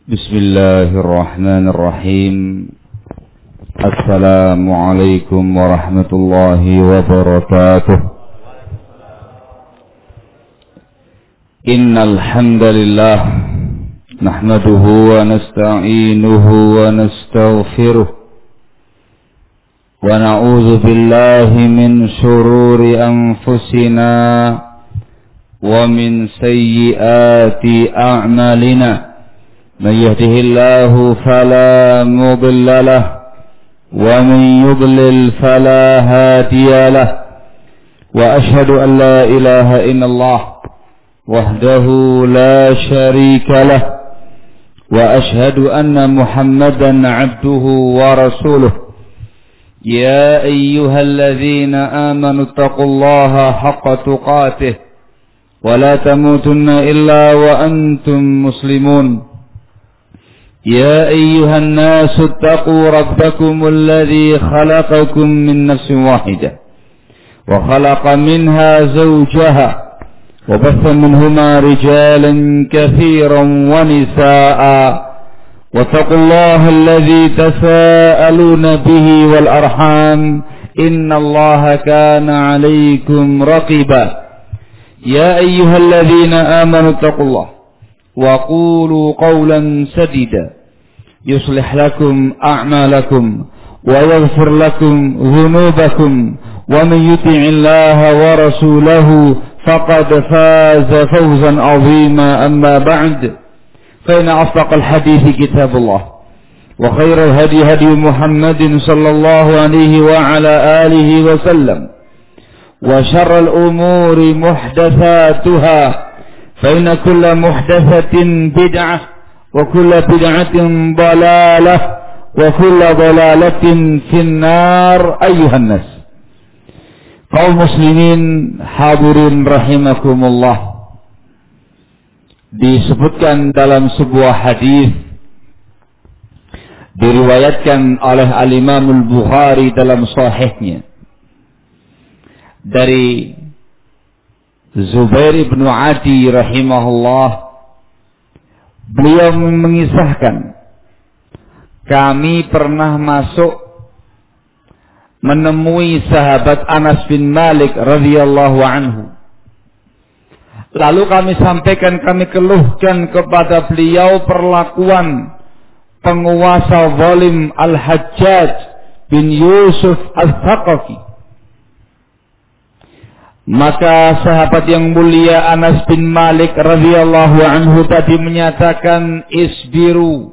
Bismillahirrahmanirrahim. Assalamualaikum warahmatullahi wabarakatuh. Innal hamdalillah nahmaduhu wa nasta'inuhu wa nastaghfiruh wa na'udzu billahi min shururi anfusina wa min sayyiati a'malina. من يهده الله فلا مضل له ومن يضلل فلا هادي له وأشهد أن لا إله إلا الله وحده لا شريك له وأشهد أن محمدا عبده ورسوله يا أيها الذين آمنوا اتقوا الله حق تقاته ولا تموتن إلا وأنتم مسلمون يا أيها الناس اتقوا ربكم الذي خلقكم من نفس واحدة وخلق منها زوجها وبث منهما رجالا كثيرا ونساء واتقوا الله الذي تساءلون به والأرحام إن الله كان عليكم رقيبا يا أيها الذين آمنوا اتقوا الله وقولوا قولا سديدا يصلح لكم أعمالكم ويغفر لكم ذنوبكم ومن يطع الله ورسوله فقد فاز فوزا عظيما أما بعد فإن أصدق الحديث كتاب الله وخير الهدي هدي محمد صلى الله عليه وعلى آله وسلم وشر الأمور محدثاتها فإن كل محدثة بدعة وكل بدعة ضلالة وكل ضلالة في النار أيها الناس. Kaum muslimin hadirin rahimakumullah. Disebutkan dalam sebuah hadis diriwayatkan oleh Al-Imam Al-Bukhari dalam sahihnya dari Zubair ibn Adi rahimahullah. Beliau mengisahkan, kami pernah masuk menemui sahabat Anas bin Malik radhiyallahu anhu. Lalu kami sampaikan, kami keluhkan kepada beliau perlakuan penguasa zalim Al-Hajjaj bin Yusuf Al-Thaqafi. Maka sahabat yang mulia Anas bin Malik radhiyallahu anhu tadi menyatakan, isbiru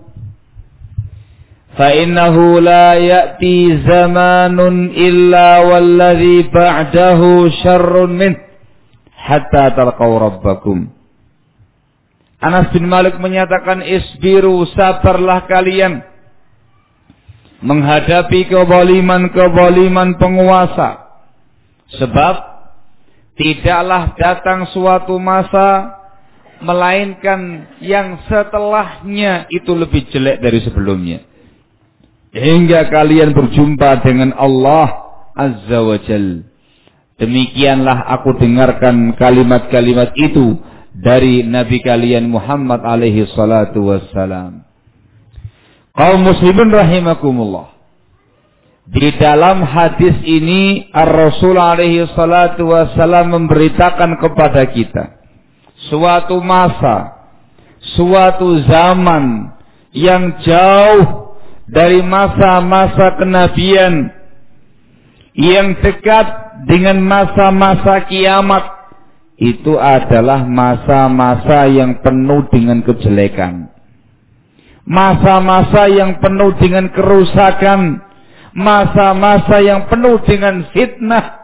fa innahu la ya'ti zamanun illa walladhi ba'dahu syarrun min hatta talqaw rabbakum. Anas bin Malik menyatakan, isbiru, sabarlah kalian menghadapi kezaliman penguasa, sebab tidaklah datang suatu masa melainkan yang setelahnya itu lebih jelek dari sebelumnya, hingga kalian berjumpa dengan Allah Azza wa Jal. Demikianlah aku dengarkan kalimat-kalimat itu dari Nabi kalian Muhammad alaihi salatu wassalam. Kaum muslimin rahimakumullah. Di dalam hadis ini Ar-Rasul alaihi salatu wassalam memberitakan kepada kita suatu masa, suatu zaman yang jauh dari masa-masa kenabian, yang dekat dengan masa-masa kiamat. Itu adalah masa-masa yang penuh dengan kejelekan, masa-masa yang penuh dengan kerusakan, masa-masa yang penuh dengan fitnah.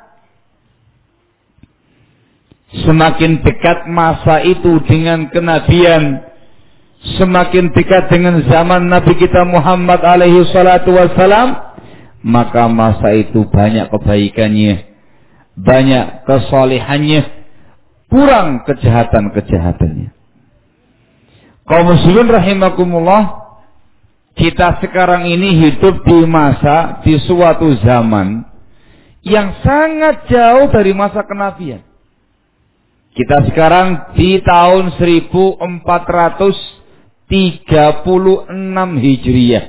Semakin dekat masa itu dengan kenabian, semakin dekat dengan zaman Nabi kita Muhammad alaihi salatu wassalam, maka masa itu banyak kebaikannya, banyak kesalehannya, kurang kejahatan-kejahatannya. Kaum muslimin rahimakumullah, kita sekarang ini hidup di masa, di suatu zaman yang sangat jauh dari masa kenabian. Kita sekarang di tahun 1438 36 Hijriah.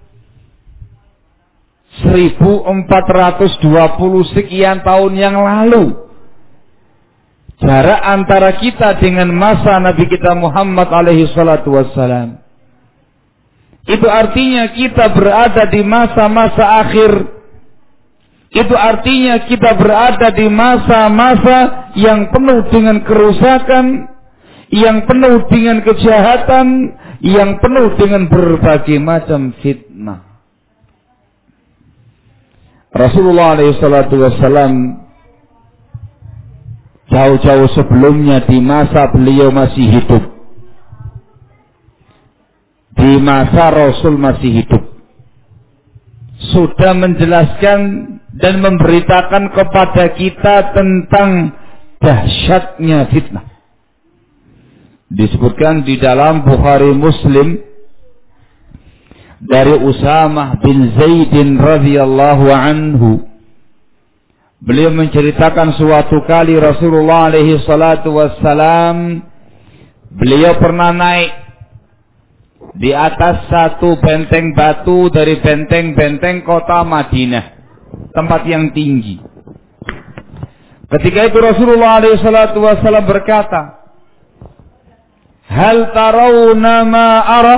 1420 sekian tahun yang lalu. Jarak antara kita dengan masa Nabi kita Muhammad alaihi salatu wassalam. Itu artinya kita berada di masa-masa akhir. Itu artinya kita berada di masa-masa yang penuh dengan kerusakan, yang penuh dengan kejahatan, yang penuh dengan berbagai macam fitnah. Rasulullah SAW jauh-jauh sebelumnya di masa beliau masih hidup, di masa Rasul masih hidup, sudah menjelaskan dan memberitakan kepada kita tentang dahsyatnya fitnah. Disebutkan di dalam Bukhari Muslim dari Usamah bin Zaidin radhiyallahu anhu. Beliau menceritakan suatu kali Rasulullah alaihi salatu wassalam, beliau pernah naik di atas satu benteng batu dari benteng-benteng kota Madinah, tempat yang tinggi. Ketika itu Rasulullah alaihi salatu wassalam berkata, "Hal tarawna ma ara?"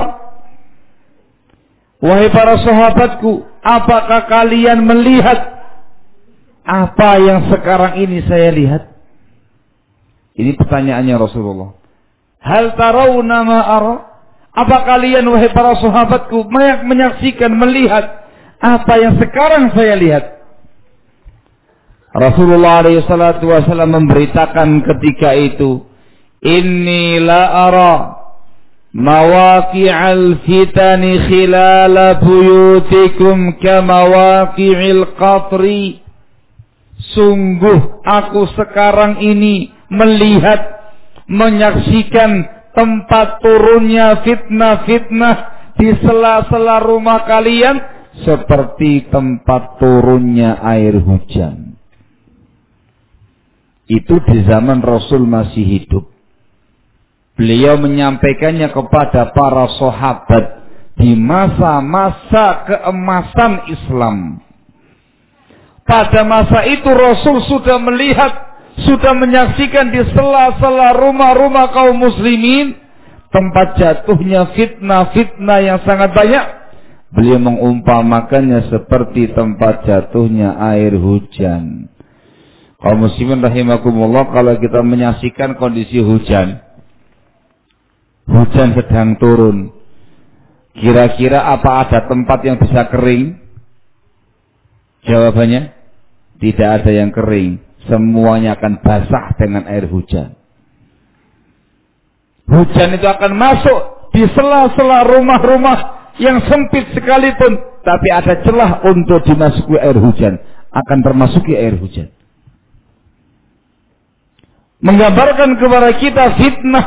Wahai para sahabatku, apakah kalian melihat apa yang sekarang ini saya lihat? Ini pertanyaannya Rasulullah. Hal tarawna ma ara? Apa kalian wahai para sahabatku menyaksikan, melihat apa yang sekarang saya lihat? Rasulullah SAW memberitakan ketika itu, Inni la ara mawaqi'al fitani khilala buyutikum kamawaqi'il qatri. Sungguh aku sekarang ini melihat, menyaksikan tempat turunnya fitnah-fitnah di sela-sela rumah kalian seperti tempat turunnya air hujan. Itu di zaman Rasul masih hidup. Beliau menyampaikannya kepada para sahabat di masa-masa keemasan Islam. Pada masa itu Rasul sudah melihat, sudah menyaksikan di sela-sela rumah-rumah kaum muslimin tempat jatuhnya fitnah-fitnah yang sangat banyak. Beliau mengumpamakannya seperti tempat jatuhnya air hujan. Kaum muslimin rahimakumullah, kalau kita menyaksikan kondisi hujan sedang turun, kira-kira apa ada tempat yang bisa kering? Jawabannya, tidak ada yang kering. Semuanya akan basah dengan air hujan. Hujan itu akan masuk di sela-sela rumah-rumah yang sempit sekalipun, tapi ada celah untuk dimasuki air hujan, akan termasuki air hujan. Menggambarkan kepada kita fitnah,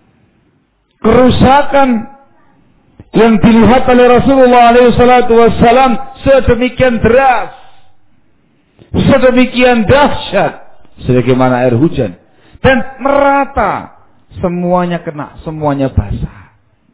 kerusakan yang dilihat oleh Rasulullah SAW sedemikian deras, sedemikian dahsyat, sebagaimana air hujan, dan merata, semuanya kena, semuanya basah.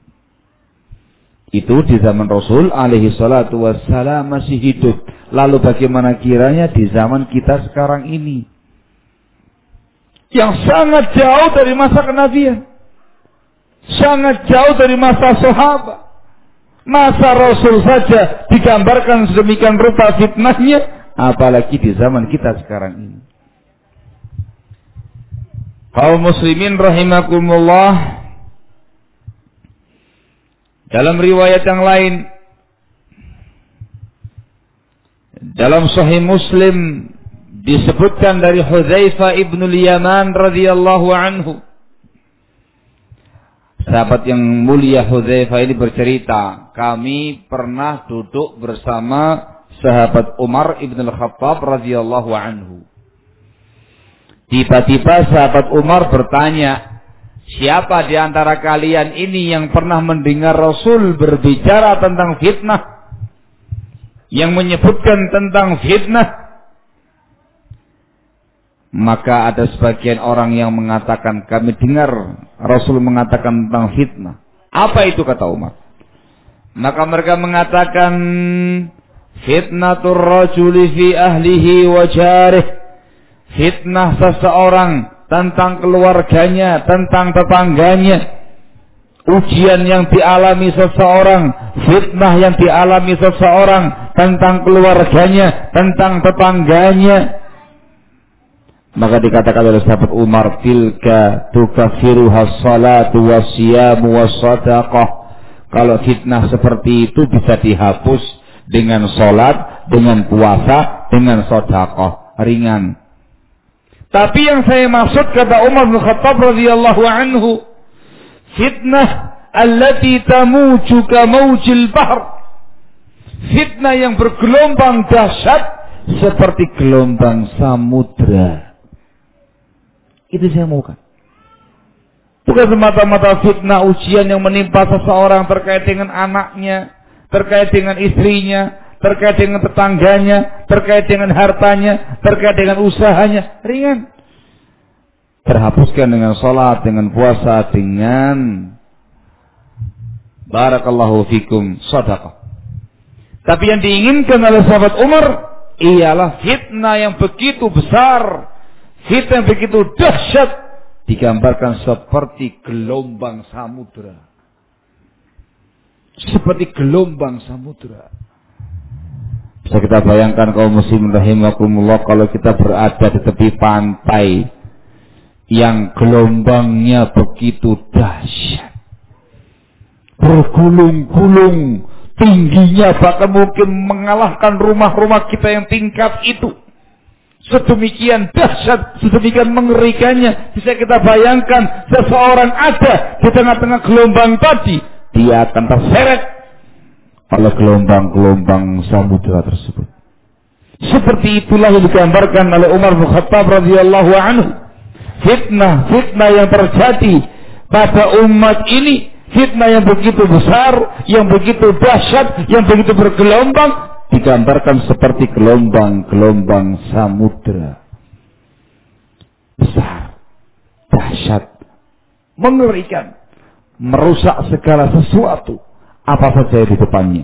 Itu di zaman Rasul SAW masih hidup. Lalu bagaimana kiranya di zaman kita sekarang ini, yang sangat jauh dari masa kenabian, sangat jauh dari masa sahabat. Masa Rasul saja digambarkan sedemikian rupa fitnahnya, apalagi di zaman kita sekarang ini. Kaum muslimin rahimakumullah, dalam riwayat yang lain, dalam Sahih Muslim disebutkan dari Hudzaifah ibnul Yaman radhiyallahu anhu. Sahabat yang mulia Hudzaifah ini bercerita, kami pernah duduk bersama sahabat Umar ibn al-Khattab radhiyallahu anhu. Tiba-tiba sahabat Umar bertanya, siapa di antara kalian ini yang pernah mendengar Rasul berbicara tentang fitnah, yang menyebutkan tentang fitnah? Maka ada sebagian orang yang mengatakan, kami dengar Rasul mengatakan tentang fitnah. Apa itu kata Umar? Maka mereka mengatakan fitnatur rajuli fi ahlihi wa jarih. Fitnah seseorang tentang keluarganya, tentang tetangganya. Ujian yang dialami seseorang, fitnah yang dialami seseorang tentang keluarganya, tentang tetangganya. Maka dikatakan oleh sahabat Umar, tilka tukaffiruha salatu wassiyamu wassadaqah. Kalau fitnah seperti itu bisa dihapus dengan salat, dengan puasa, dengan sedekah, ringan. Tapi yang saya maksud kata Umar bin Khattab radhiyallahu anhu, fitnah allati tamuju ka maujil bahr. Fitnah yang bergelombang dahsyat seperti gelombang samudra. Itu saya maukan. Bukan semata-mata fitnah ujian yang menimpa seseorang terkait dengan anaknya, terkait dengan istrinya, terkait dengan tetangganya, terkait dengan hartanya, terkait dengan usahanya, ringan. Terhapuskan dengan sholat, dengan puasa, dengan barakallahu fikum sedekah. Tapi yang diinginkan oleh sahabat Umar ialah fitnah yang begitu besar, fitnah yang begitu dahsyat, digambarkan seperti gelombang samudra. Seperti gelombang samudra. Bisa kita bayangkan kaum muslimin rahimakumullah, kalau kita berada di tepi pantai yang gelombangnya begitu dahsyat, bergulung-gulung, tingginya bahkan mungkin mengalahkan rumah-rumah kita yang tingkat itu. Sedemikian dahsyat, sedemikian mengerikannya. Bisa kita bayangkan seseorang ada di tengah-tengah gelombang tadi, dia akan terseret oleh gelombang-gelombang samudera tersebut. Seperti itulah yang digambarkan oleh Umar bin Khattab radhiyallahu anhu. Fitnah yang terjadi pada umat ini, fitnah yang begitu besar, yang begitu dahsyat, yang begitu bergelombang, digambarkan seperti gelombang-gelombang samudra. Besar, dahsyat, mengerikan, merusak segala sesuatu apa saja di depannya.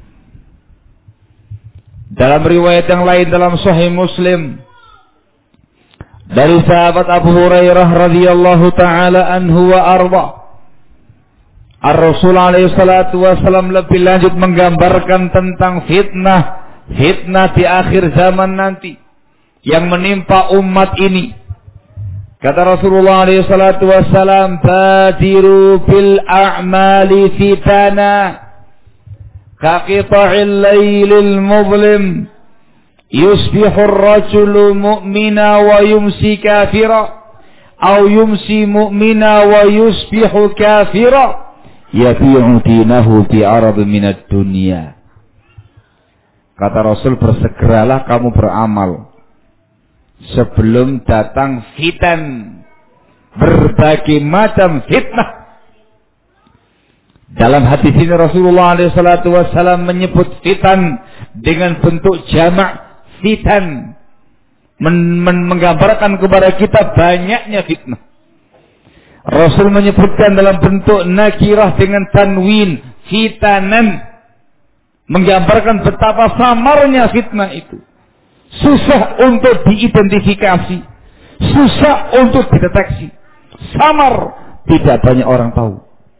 Dalam riwayat yang lain dalam Sahih Muslim dari sahabat Abu Hurairah radhiyallahu taala anhu wa arda, Ar-Rasul alaihi salatu wasallam lebih lanjut menggambarkan tentang fitnah di akhir zaman nanti yang menimpa umat ini. Kata Rasulullah alaihi salatu wasallam, badiru bil a'mali fitana ka qita'il laylil muzlim yusbihu ar-rajulu mu'mina wa yumsi kafira aw yumsi mu'mina wa yusbihu kafira yabi'u dinahu bi'arad minad dunya. Kata Rasul, bersegeralah kamu beramal sebelum datang fitan, berbagai macam fitnah. Dalam hadis ini Rasulullah SAW menyebut fitan dengan bentuk jamak fitan, menggambarkan kepada kita banyaknya fitnah. Rasul menyebutkan dalam bentuk nakirah dengan tanwin, fitanan, menggambarkan betapa samarnya fitnah itu. Susah untuk diidentifikasi, susah untuk dideteksi, samar, tidak banyak orang tahu.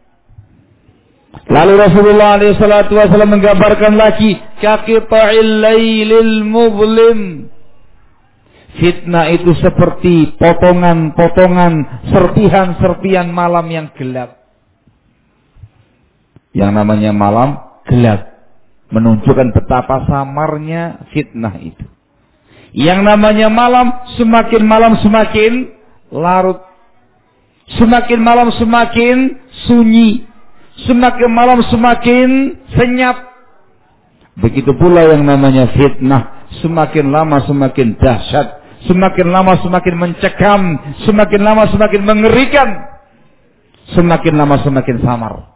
Lalu Rasulullah SAW menggambarkan lagi kaqita'il laylil muzlim. Fitnah itu seperti potongan-potongan, serpihan-serpihan malam yang gelap. Yang namanya malam gelap menunjukkan betapa samarnya fitnah itu. Yang namanya malam semakin larut. Semakin malam semakin sunyi. Semakin malam semakin senyap. Begitu pula yang namanya fitnah, semakin lama semakin dahsyat, semakin lama semakin mencekam, semakin lama semakin mengerikan, semakin lama semakin samar.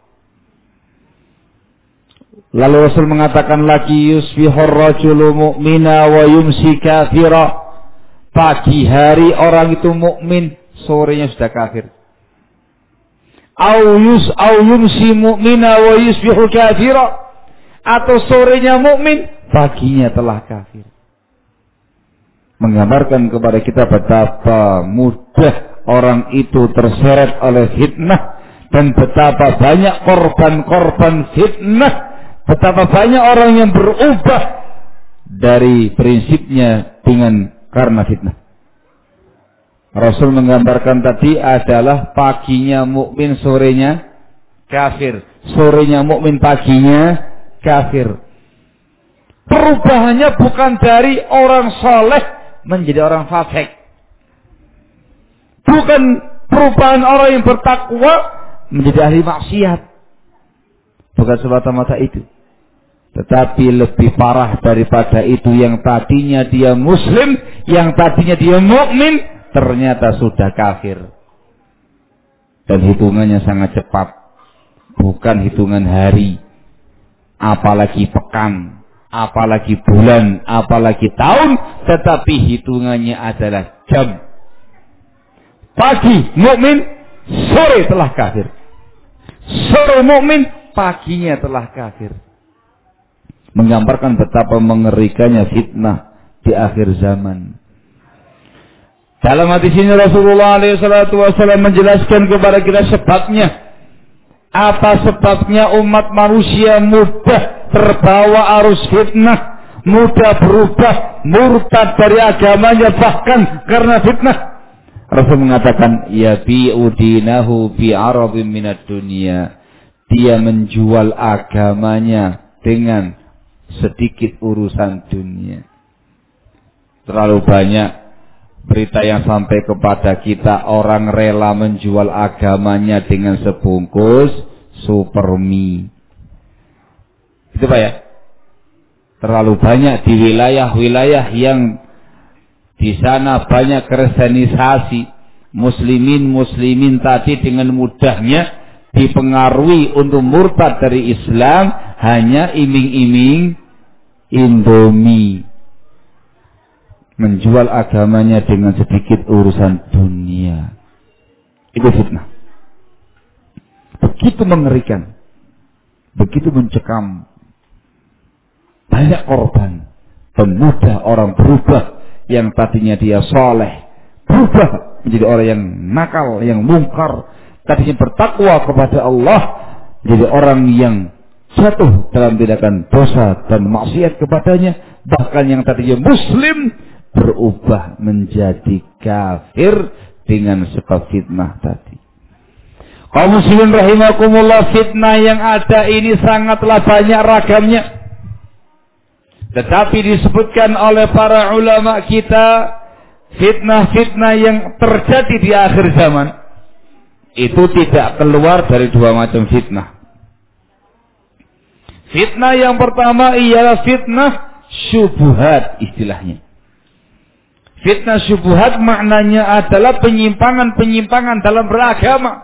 Lalu Rasul mengatakan lagi, yusbihur rajulu mu'mina wa yumsi kafira. Pagi hari orang itu mukmin, sorenya sudah kafir. au yumsi mu'mina wa yusbihu kafira, atau sorenya mukmin, paginya telah kafir. Menggambarkan kepada kita betapa mudah orang itu terseret oleh fitnah dan betapa banyak korban-korban fitnah, betapa banyak orang yang berubah dari prinsipnya karena fitnah. Rasul menggambarkan tadi adalah paginya mukmin, sorenya kafir. Sorenya mukmin, paginya kafir. Perubahannya bukan dari orang soleh menjadi orang fasik. Bukan perubahan orang yang bertakwa menjadi ahli maksiat. Bukan semata-mata itu. Tetapi lebih parah daripada itu, yang tadinya dia muslim, yang tadinya dia mukmin, ternyata sudah kafir. Dan hitungannya sangat cepat. Bukan hitungan hari, apalagi pekan, apalagi bulan, apalagi tahun, tetapi hitungannya adalah jam. Pagi mukmin, sore telah kafir. Sore mukmin, paginya telah kafir. Menggambarkan betapa mengerikannya fitnah di akhir zaman. Dalam hadis ini Rasulullah SAW menjelaskan kepada kita sebabnya. Apa sebabnya umat manusia mudah terbawa arus fitnah, mudah berubah, murtad dari agamanya bahkan karena fitnah. Rasul mengatakan, yabi'u dinahu bi'arabim minad dunya. Dia menjual agamanya dengan sedikit urusan dunia. Terlalu banyak berita yang sampai kepada kita, orang rela menjual agamanya dengan sebungkus supermi. Itu Pak ya? Terlalu banyak di wilayah-wilayah yang di sana banyak kristenisasi. Muslimin tadi dengan mudahnya dipengaruhi untuk murtad dari Islam hanya iming-iming Indomie. Menjual agamanya dengan sedikit urusan dunia. Itu fitnah. Begitu mengerikan. Begitu mencekam. Banyak korban. Dan mudah orang berubah. Yang tadinya dia soleh, berubah menjadi orang yang nakal, yang mungkar. Tadinya bertakwa kepada Allah, menjadi orang yang jatuh dalam tindakan dosa dan maksiat kepadanya. Bahkan yang tadinya muslim berubah menjadi kafir dengan sebab fitnah tadi. Kaum muslimin rahimakumullah, fitnah yang ada ini sangatlah banyak ragamnya. Tetapi disebutkan oleh para ulama kita, fitnah-fitnah yang terjadi di akhir zaman itu tidak keluar dari dua macam fitnah. Fitnah yang pertama ialah fitnah syubhat istilahnya. Fitnah syubhat maknanya adalah penyimpangan-penyimpangan dalam beragama.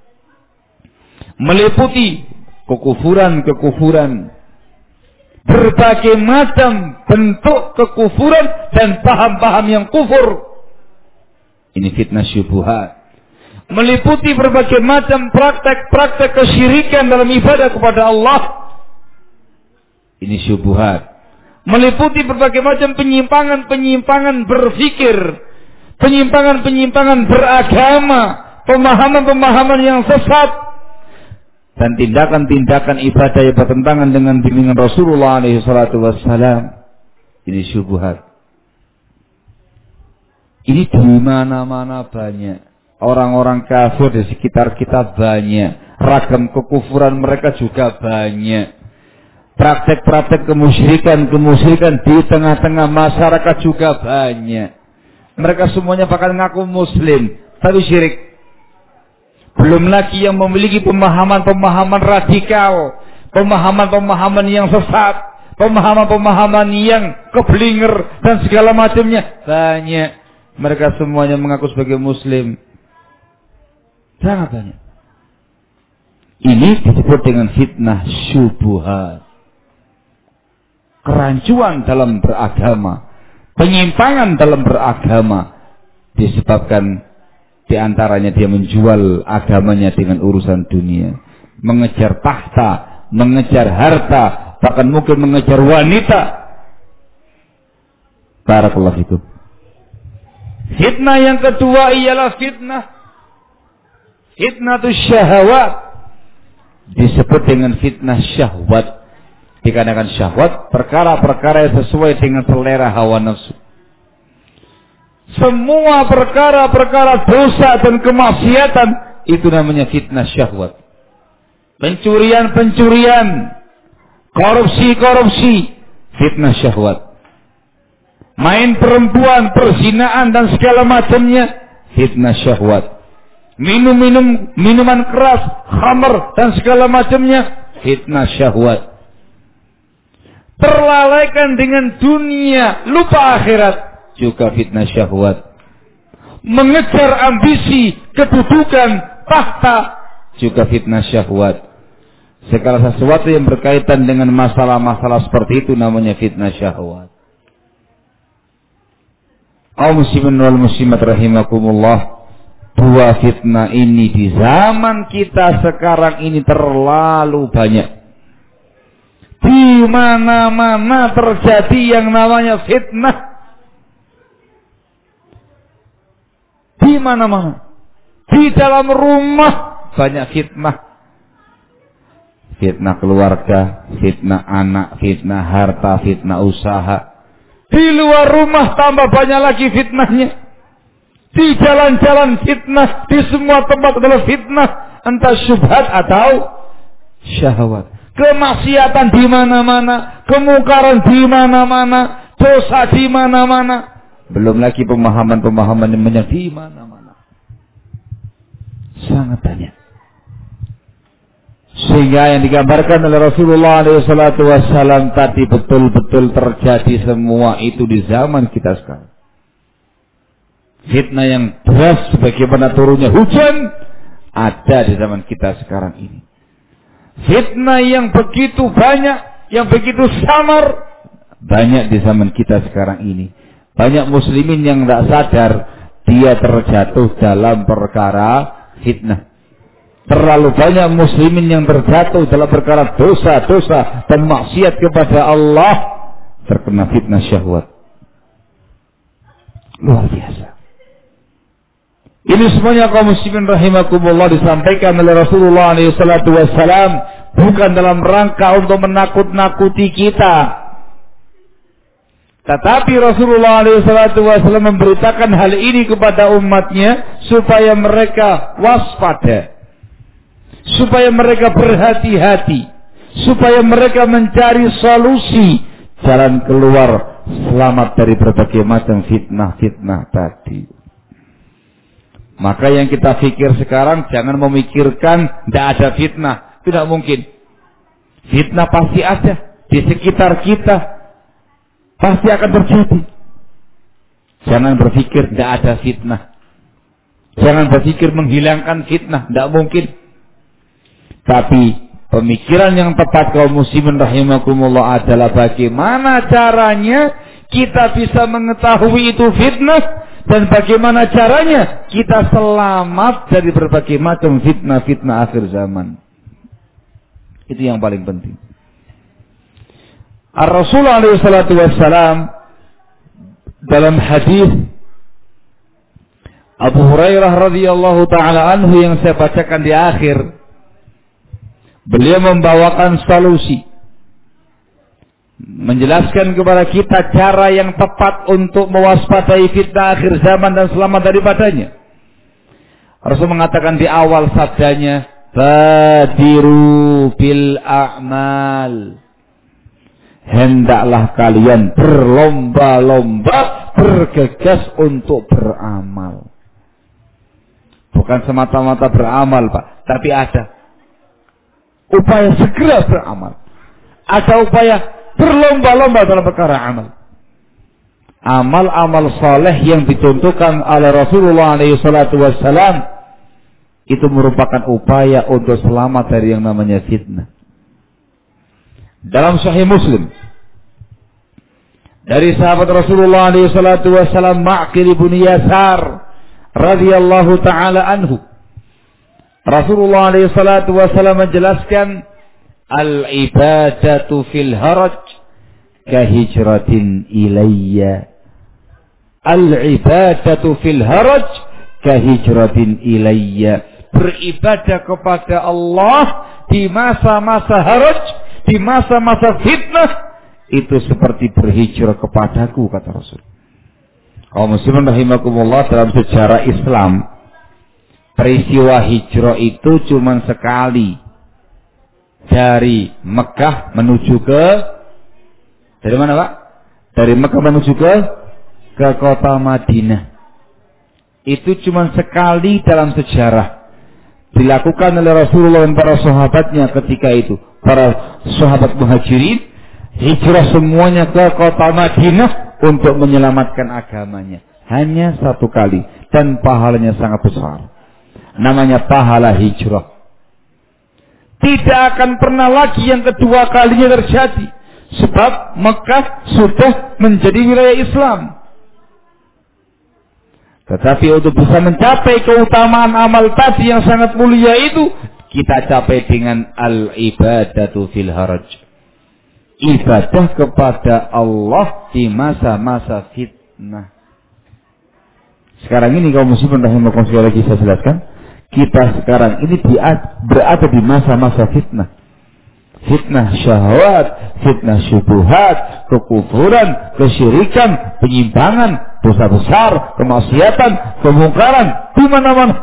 Meliputi kekufuran-kekufuran, berbagai macam bentuk kekufuran dan paham-paham yang kufur. Ini fitnah syubhat. Meliputi berbagai macam praktek-praktek kesyirikan dalam ibadah kepada Allah. Ini syubhat. Meliputi berbagai macam penyimpangan-penyimpangan berfikir, penyimpangan-penyimpangan beragama, pemahaman-pemahaman yang sesat, dan tindakan-tindakan ibadah yang bertentangan dengan bimbingan Rasulullah SAW. Ini syubhat. Ini di mana-mana banyak. Orang-orang kafir di sekitar kita banyak. Ragam kekufuran mereka juga banyak. Praktek-praktek kemusyrikan di tengah-tengah masyarakat juga banyak. Mereka semuanya bahkan ngaku muslim, tapi syirik. Belum lagi yang memiliki pemahaman-pemahaman radikal, pemahaman-pemahaman yang sesat, pemahaman-pemahaman yang keblinger dan segala macamnya. Banyak. Mereka semuanya mengaku sebagai muslim. Sangat banyak. Ini disebut dengan fitnah syubhat. Kerancuan dalam beragama, penyimpangan dalam beragama disebabkan Di antaranya dia menjual agamanya dengan urusan dunia, mengejar tahta, mengejar harta, bahkan mungkin mengejar wanita. Barakallahu fikum. Fitnah yang kedua ialah fitnatus syahwat. Disebut dengan fitnah syahwat. Dikarenakan syahwat perkara-perkara yang sesuai dengan selera hawa nafsu. Semua perkara-perkara dosa dan kemaksiatan itu namanya fitnah syahwat. Pencurian, korupsi, fitnah syahwat. Main perempuan, perzinaan dan segala macamnya, fitnah syahwat. Minuman keras, khamr dan segala macamnya, fitnah syahwat. Terlalaikan dengan dunia, lupa akhirat, juga fitnah syahwat. Mengejar ambisi, kedudukan, tahta, juga fitnah syahwat. Segala sesuatu yang berkaitan dengan masalah-masalah seperti itu namanya fitnah syahwat. Kaum muslimin wal muslimat rahimakumullah, dua fitnah ini di zaman kita sekarang ini terlalu banyak. Di mana-mana terjadi yang namanya fitnah. Di mana-mana. Di dalam rumah banyak fitnah. Fitnah keluarga, fitnah anak, fitnah harta, fitnah usaha. Di luar rumah tambah banyak lagi fitnahnya. Di jalan-jalan fitnah, di semua tempat adalah fitnah, entah syubhat atau syahwat. Kemaksiatan di mana-mana, kemungkaran di mana-mana, dosa di mana-mana. Belum lagi pemahaman-pemahaman yang banyak di mana-mana. Sangat banyak. Sehingga yang digambarkan oleh Rasulullah SAW tadi betul-betul terjadi semua itu di zaman kita sekarang. Fitnah yang deras sebagaimana turunnya hujan ada di zaman kita sekarang ini. Fitnah yang begitu banyak, yang begitu samar, banyak di zaman kita sekarang ini. Banyak muslimin yang tidak sadar dia terjatuh dalam perkara fitnah. Terlalu banyak muslimin yang terjatuh dalam perkara dosa-dosa dan maksiat kepada Allah, terkena fitnah syahwat. Luar biasa. Ini semuanya kaum muslimin rahimakumullah disampaikan oleh Rasulullah SAW bukan dalam rangka untuk menakut-nakuti kita. Tetapi Rasulullah SAW memberitakan hal ini kepada umatnya supaya mereka waspada, supaya mereka berhati-hati, supaya mereka mencari solusi jalan keluar selamat dari berbagai macam fitnah-fitnah tadi. Maka yang kita pikir sekarang jangan memikirkan tidak ada fitnah. Tidak mungkin. Fitnah pasti ada di sekitar kita. Pasti akan terjadi. Jangan berpikir tidak ada fitnah. Jangan berpikir menghilangkan fitnah. Tidak mungkin. Tapi pemikiran yang tepat kaum muslimin rahimakumullah adalah bagaimana caranya kita bisa mengetahui itu fitnah. Dan bagaimana caranya kita selamat dari berbagai macam fitnah-fitnah akhir zaman. Itu yang paling penting. Ar-Rasulullah SAW dalam hadis Abu Hurairah radhiyallahu taala anhu yang saya bacakan di akhir, beliau membawakan solusi, menjelaskan kepada kita cara yang tepat untuk mewaspadai fitnah akhir zaman dan selamat daripadanya. Rasul mengatakan di awal sabdanya, badiru bil a'mal. Hendaklah kalian berlomba-lomba, bergegas untuk beramal. Bukan semata-mata beramal, Pak, tapi ada upaya segera beramal. Ada upaya berlomba-lomba dalam perkara amal. Amal-amal saleh yang dicontohkan oleh Rasulullah SAW itu merupakan upaya untuk selamat dari yang namanya fitnah. Dalam Sahih Muslim dari sahabat Rasulullah SAW Ma'qil ibn Yasar radhiyallahu taala anhu, Rasulullah alaihi salatu wasallam menjelaskan al-ibadatu fil haraj kahijratin ilayya. Al-ibadatu fil haraj kahijratin ilayya. Beribadah kepada Allah di masa-masa haraj, di masa-masa fitnah, itu seperti berhijrah kepadaku, kata Rasul. Kaum muslimin rahimakumullah, dalam sejarah Islam peristiwa hijrah itu cuma sekali, dari Mekah menuju ke, dari mana Pak? Dari Mekah menuju ke kota Madinah. Itu cuma sekali dalam sejarah, dilakukan oleh Rasulullah dan para sahabatnya ketika itu. Para sahabat muhajirin hijrah semuanya ke kota Madinah untuk menyelamatkan agamanya. Hanya satu kali, dan pahalanya sangat besar. Namanya pahala hijrah. Tidak akan pernah lagi yang kedua kalinya terjadi, sebab Mekah sudah menjadi wilayah Islam. Tetapi untuk bisa mencapai keutamaan amal tadi yang sangat mulia itu, kita capai dengan al-ibadatu fil haraj. Ibadah kepada Allah di masa-masa fitnah. Sekarang ini kaum muslimin rahimakumullah, sekali lagi saya jelaskan, kita sekarang ini berada di masa-masa fitnah. Fitnah syahwat, fitnah syubhat, kekufuran, kesyirikan, penyimpangan, dosa besar, kemaksiatan, kemungkaran, di mana-mana.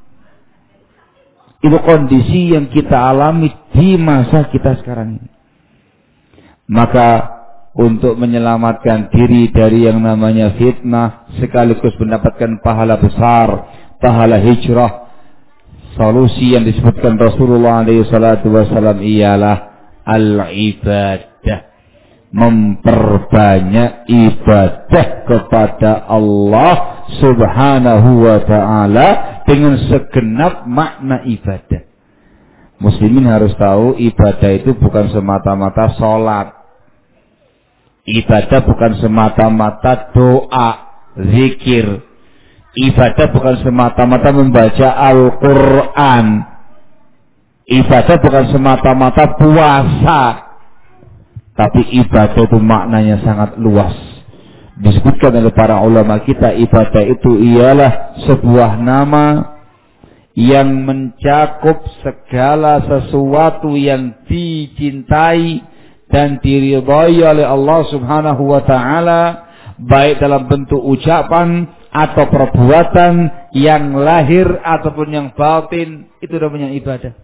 Itu kondisi yang kita alami di masa kita sekarang ini. Maka untuk menyelamatkan diri dari yang namanya fitnah, sekaligus mendapatkan pahala besar, pahala hijrah, solusi yang disebutkan Rasulullah SAW ialah al-ibadah. Memperbanyak ibadah kepada Allah Subhanahu wa ta'ala dengan segenap makna ibadah. Muslimin harus tahu, ibadah itu bukan semata-mata sholat. Ibadah bukan semata-mata doa, zikir. Ibadah bukan semata-mata membaca Al-Quran. Ibadah bukan semata-mata puasa. Tapi ibadah itu maknanya sangat luas. Disebutkan oleh para ulama kita, ibadah itu ialah sebuah nama yang mencakup segala sesuatu yang dicintai dan diridhai oleh Allah Subhanahu wa ta'ala, baik dalam bentuk ucapan atau perbuatan yang lahir ataupun yang batin. Itu namanya ibadah.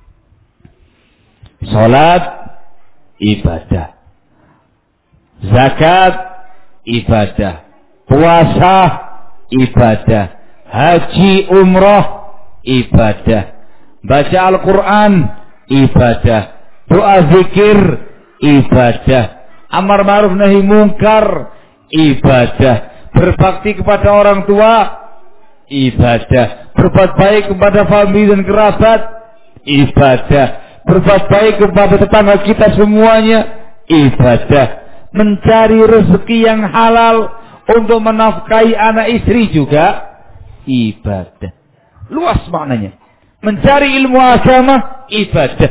Salat, ibadah. Zakat, ibadah. Puasa, ibadah. Haji, umrah, ibadah. Baca Al-Quran, ibadah. Doa zikir, ibadah. Amar ma'ruf nahi mungkar, ibadah. Berbakti kepada orang tua, ibadah. Berbuat baik kepada famili dan kerabat, ibadah. Berbuat baik kepada tetangga kita semuanya, ibadah. Mencari rezeki yang halal untuk menafkahi anak istri juga ibadah. Luas maknanya. Mencari ilmu agama, ibadah.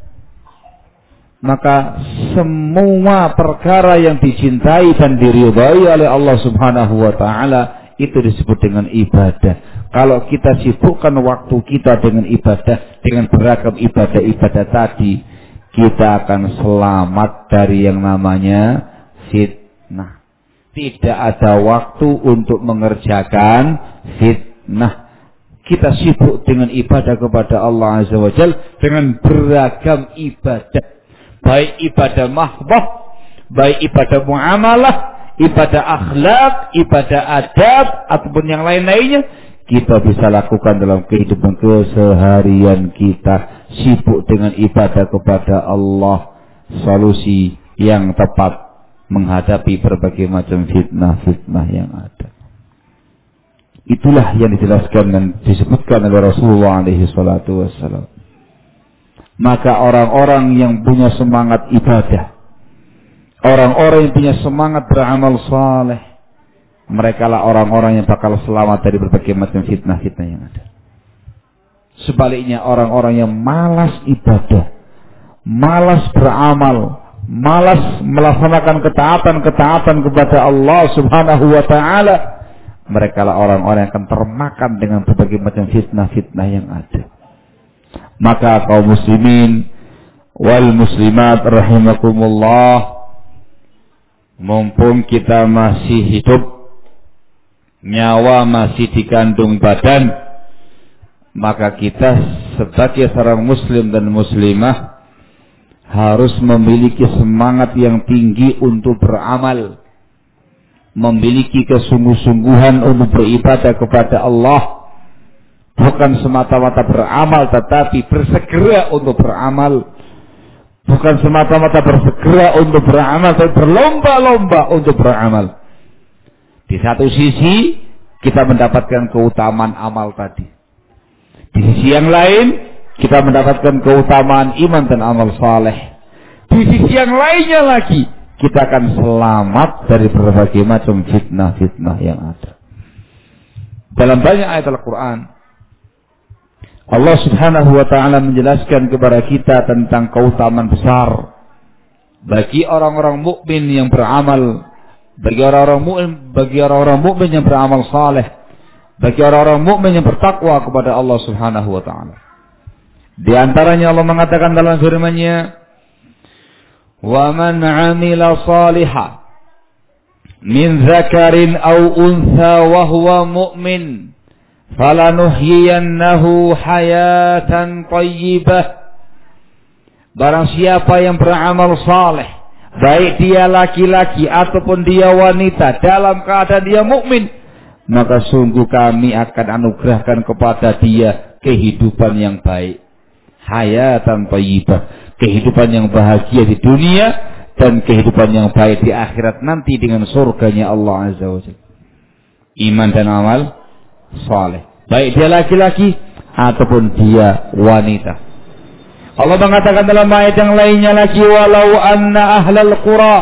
Maka semua perkara yang dicintai dan diridhai oleh Allah Subhanahu wa ta'ala itu disebut dengan ibadah. Kalau kita sibukkan waktu kita dengan ibadah, dengan beragam ibadah-ibadah tadi, kita akan selamat dari yang namanya fitnah. Tidak ada waktu untuk mengerjakan fitnah. Kita sibuk dengan ibadah kepada Allah Azza wa Jalla dengan beragam ibadah. Baik ibadah mahbah, baik ibadah muamalah, ibadah akhlak, ibadah adab, ataupun yang lain-lainnya, kita bisa lakukan dalam kehidupan keseharian kita. Sibuk dengan ibadah kepada Allah, solusi yang tepat menghadapi berbagai macam fitnah-fitnah yang ada. Itulah yang dijelaskan dan disebutkan oleh Rasulullah SAW. Maka orang-orang yang punya semangat ibadah, orang-orang yang punya semangat beramal saleh, merekalah orang-orang yang bakal selamat dari berbagai macam fitnah-fitnah yang ada. Sebaliknya orang-orang yang malas ibadah, malas beramal, malas melaksanakan ketaatan-ketaatan kepada Allah Subhanahu wa taala, merekalah orang-orang yang akan termakan dengan berbagai macam fitnah-fitnah yang ada. Maka kaum muslimin wal muslimat rahimakumullah, mumpung kita masih hidup, nyawa masih dikandung badan, maka kita sebagai seorang muslim dan muslimah harus memiliki semangat yang tinggi untuk beramal, memiliki kesungguh-sungguhan untuk beribadah kepada Allah, bukan semata-mata beramal tetapi bersegera untuk beramal, bukan semata-mata bersegera untuk beramal tapi berlomba-lomba untuk beramal. Di satu sisi kita mendapatkan keutamaan amal tadi, di sisi yang lain kita mendapatkan keutamaan iman dan amal saleh. Di sisi yang lainnya lagi kita akan selamat dari berbagai macam fitnah-fitnah yang ada. Dalam banyak ayat Al-Quran, Allah Subhanahu wa ta'ala menjelaskan kepada kita tentang keutamaan besar bagi orang-orang mukmin yang beramal, bagi orang-orang mukmin yang beramal saleh, bagi orang-orang mukmin yang bertakwa kepada Allah Subhanahu wa ta'ala. Di antaranya Allah mengatakan dalam firman-Nya, "Wa man 'amila shalihan min dzakarin aw untha wa huwa mu'min falanuhyiyannahu hayatan thayyibah." Barang siapa yang beramal saleh, baik dia laki-laki ataupun dia wanita, dalam keadaan dia mukmin, maka sungguh kami akan anugerahkan kepada dia kehidupan yang baik, hayatan thayyibah, kehidupan yang bahagia di dunia dan kehidupan yang baik di akhirat nanti dengan surganya Allah Azza wa Jalla. Iman dan amal saleh, baik dia laki-laki ataupun dia wanita. Allah mengatakan dalam ayat yang lainnya lagi, walau anna ahlal qura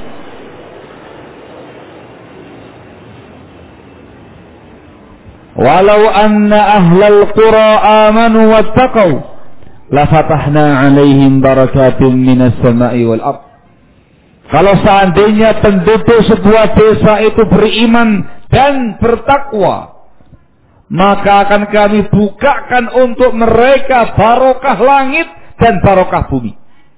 amanu wattaqau lafatahna alaihim barakatin minas sama'i wal ard. Kalau seandainya penduduk sebuah desa itu beriman dan bertakwa, maka akan kami bukakan untuk mereka barokah langit dan barokah bumi.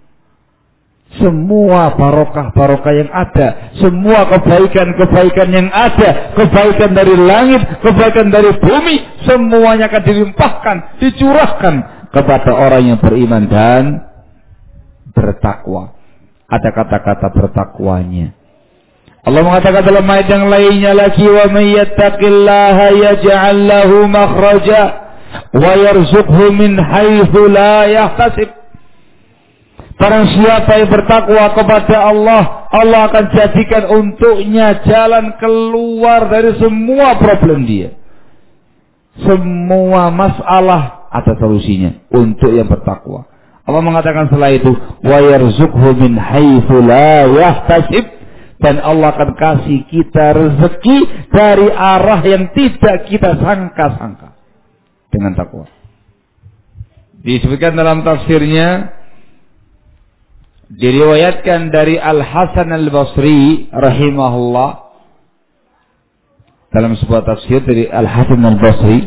Semua barokah-barokah yang ada, semua kebaikan-kebaikan yang ada, kebaikan dari langit, kebaikan dari bumi, semuanya akan dilimpahkan, dicurahkan kepada orang yang beriman dan bertakwa. Ada kata-kata bertakwanya. Allah mengatakan dalam ayat yang lainnya lagi, wa may yattaqillaha yaj'al lahu makhraja wa yarzuqhu min haitsu la yahtasib. Barang siapa yang bertakwa kepada Allah, Allah akan jadikan untuknya jalan keluar dari semua problem dia. Semua masalah ada solusinya untuk yang bertakwa. Allah mengatakan setelah itu, wa yarzuqhu min haitsu la yahtasib, dan Allah akan kasih kita rezeki dari arah yang tidak kita sangka-sangka dengan takwa. Disebutkan dalam tafsirnya, diriwayatkan dari Al-Hasan Al-Basri rahimahullah, dalam sebuah tafsir dari Al-Hasan Al-Basri,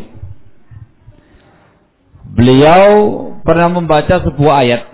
beliau pernah membaca sebuah ayat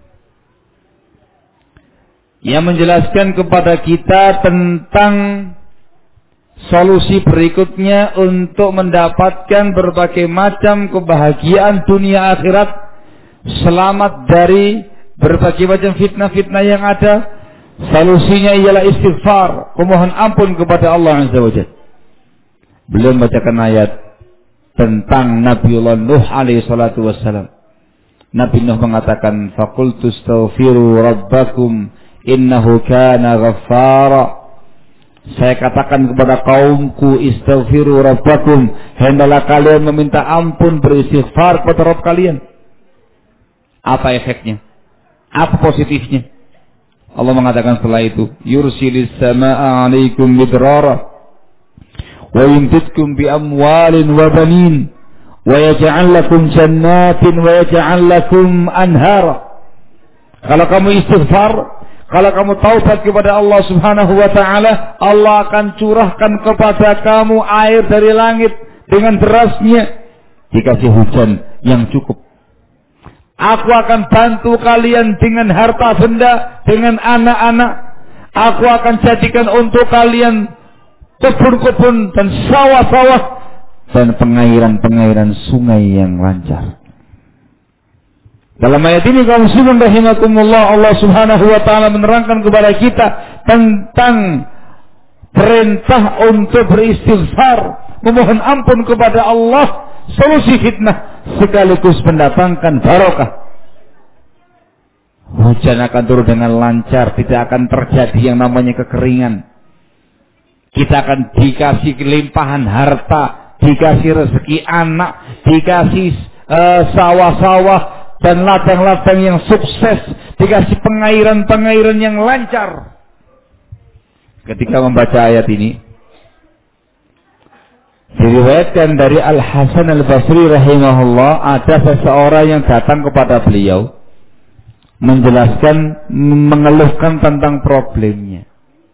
yang menjelaskan kepada kita tentang solusi berikutnya untuk mendapatkan berbagai macam kebahagiaan dunia akhirat, selamat dari berbagai macam fitnah-fitnah yang ada. Solusinya ialah istighfar, memohon ampun kepada Allah Azza wa Jalla. Beliau membacakan ayat tentang Nabiullah Nuh alaihi salatu wassalam. Nabi Nuh mengatakan, faqultu astaghfiru rabbakum innahu kana ghaffara. Saya katakan kepada kaumku, istaghfiru rabbakum, hendaklah kalian meminta ampun, beristighfar kepada Rabb kalian. Apa efeknya? Apa positifnya? Allah mengatakan setelah itu, yursilis samaa'a 'alaikum midrara wa yumdidkum bi amwalin wa banin wa yaj'al lakum jannatin wa yaj'al lakum anhara. Kalau kamu istighfar, kalau kamu taubat kepada Allah Subhanahu wa taala, Allah akan curahkan kepada kamu air dari langit dengan derasnya, dikasih hujan yang cukup. Aku akan bantu kalian dengan harta benda, dengan anak-anak. Aku akan jadikan untuk kalian kebun-kebun dan sawah-sawah dan pengairan-pengairan sungai yang lancar. Dalam ayat ini kaum muslimin rahimakumullah, Allah Subhanahu wa taala menerangkan kepada kita tentang perintah untuk beristighfar, memohon ampun kepada Allah, solusi fitnah sekaligus mendatangkan barokah. Hujan akan turun dengan lancar, tidak akan terjadi yang namanya kekeringan. Kita akan dikasih kelimpahan harta, dikasih rezeki anak, dikasih sawah-sawah dan ladang-ladang yang sukses, dikasih pengairan-pengairan yang lancar. Ketika membaca ayat ini, diriwayatkan dari Al-Hasan Al-Basri rahimahullah, ada seseorang yang datang kepada beliau menjelaskan, mengeluhkan tentang problemnya.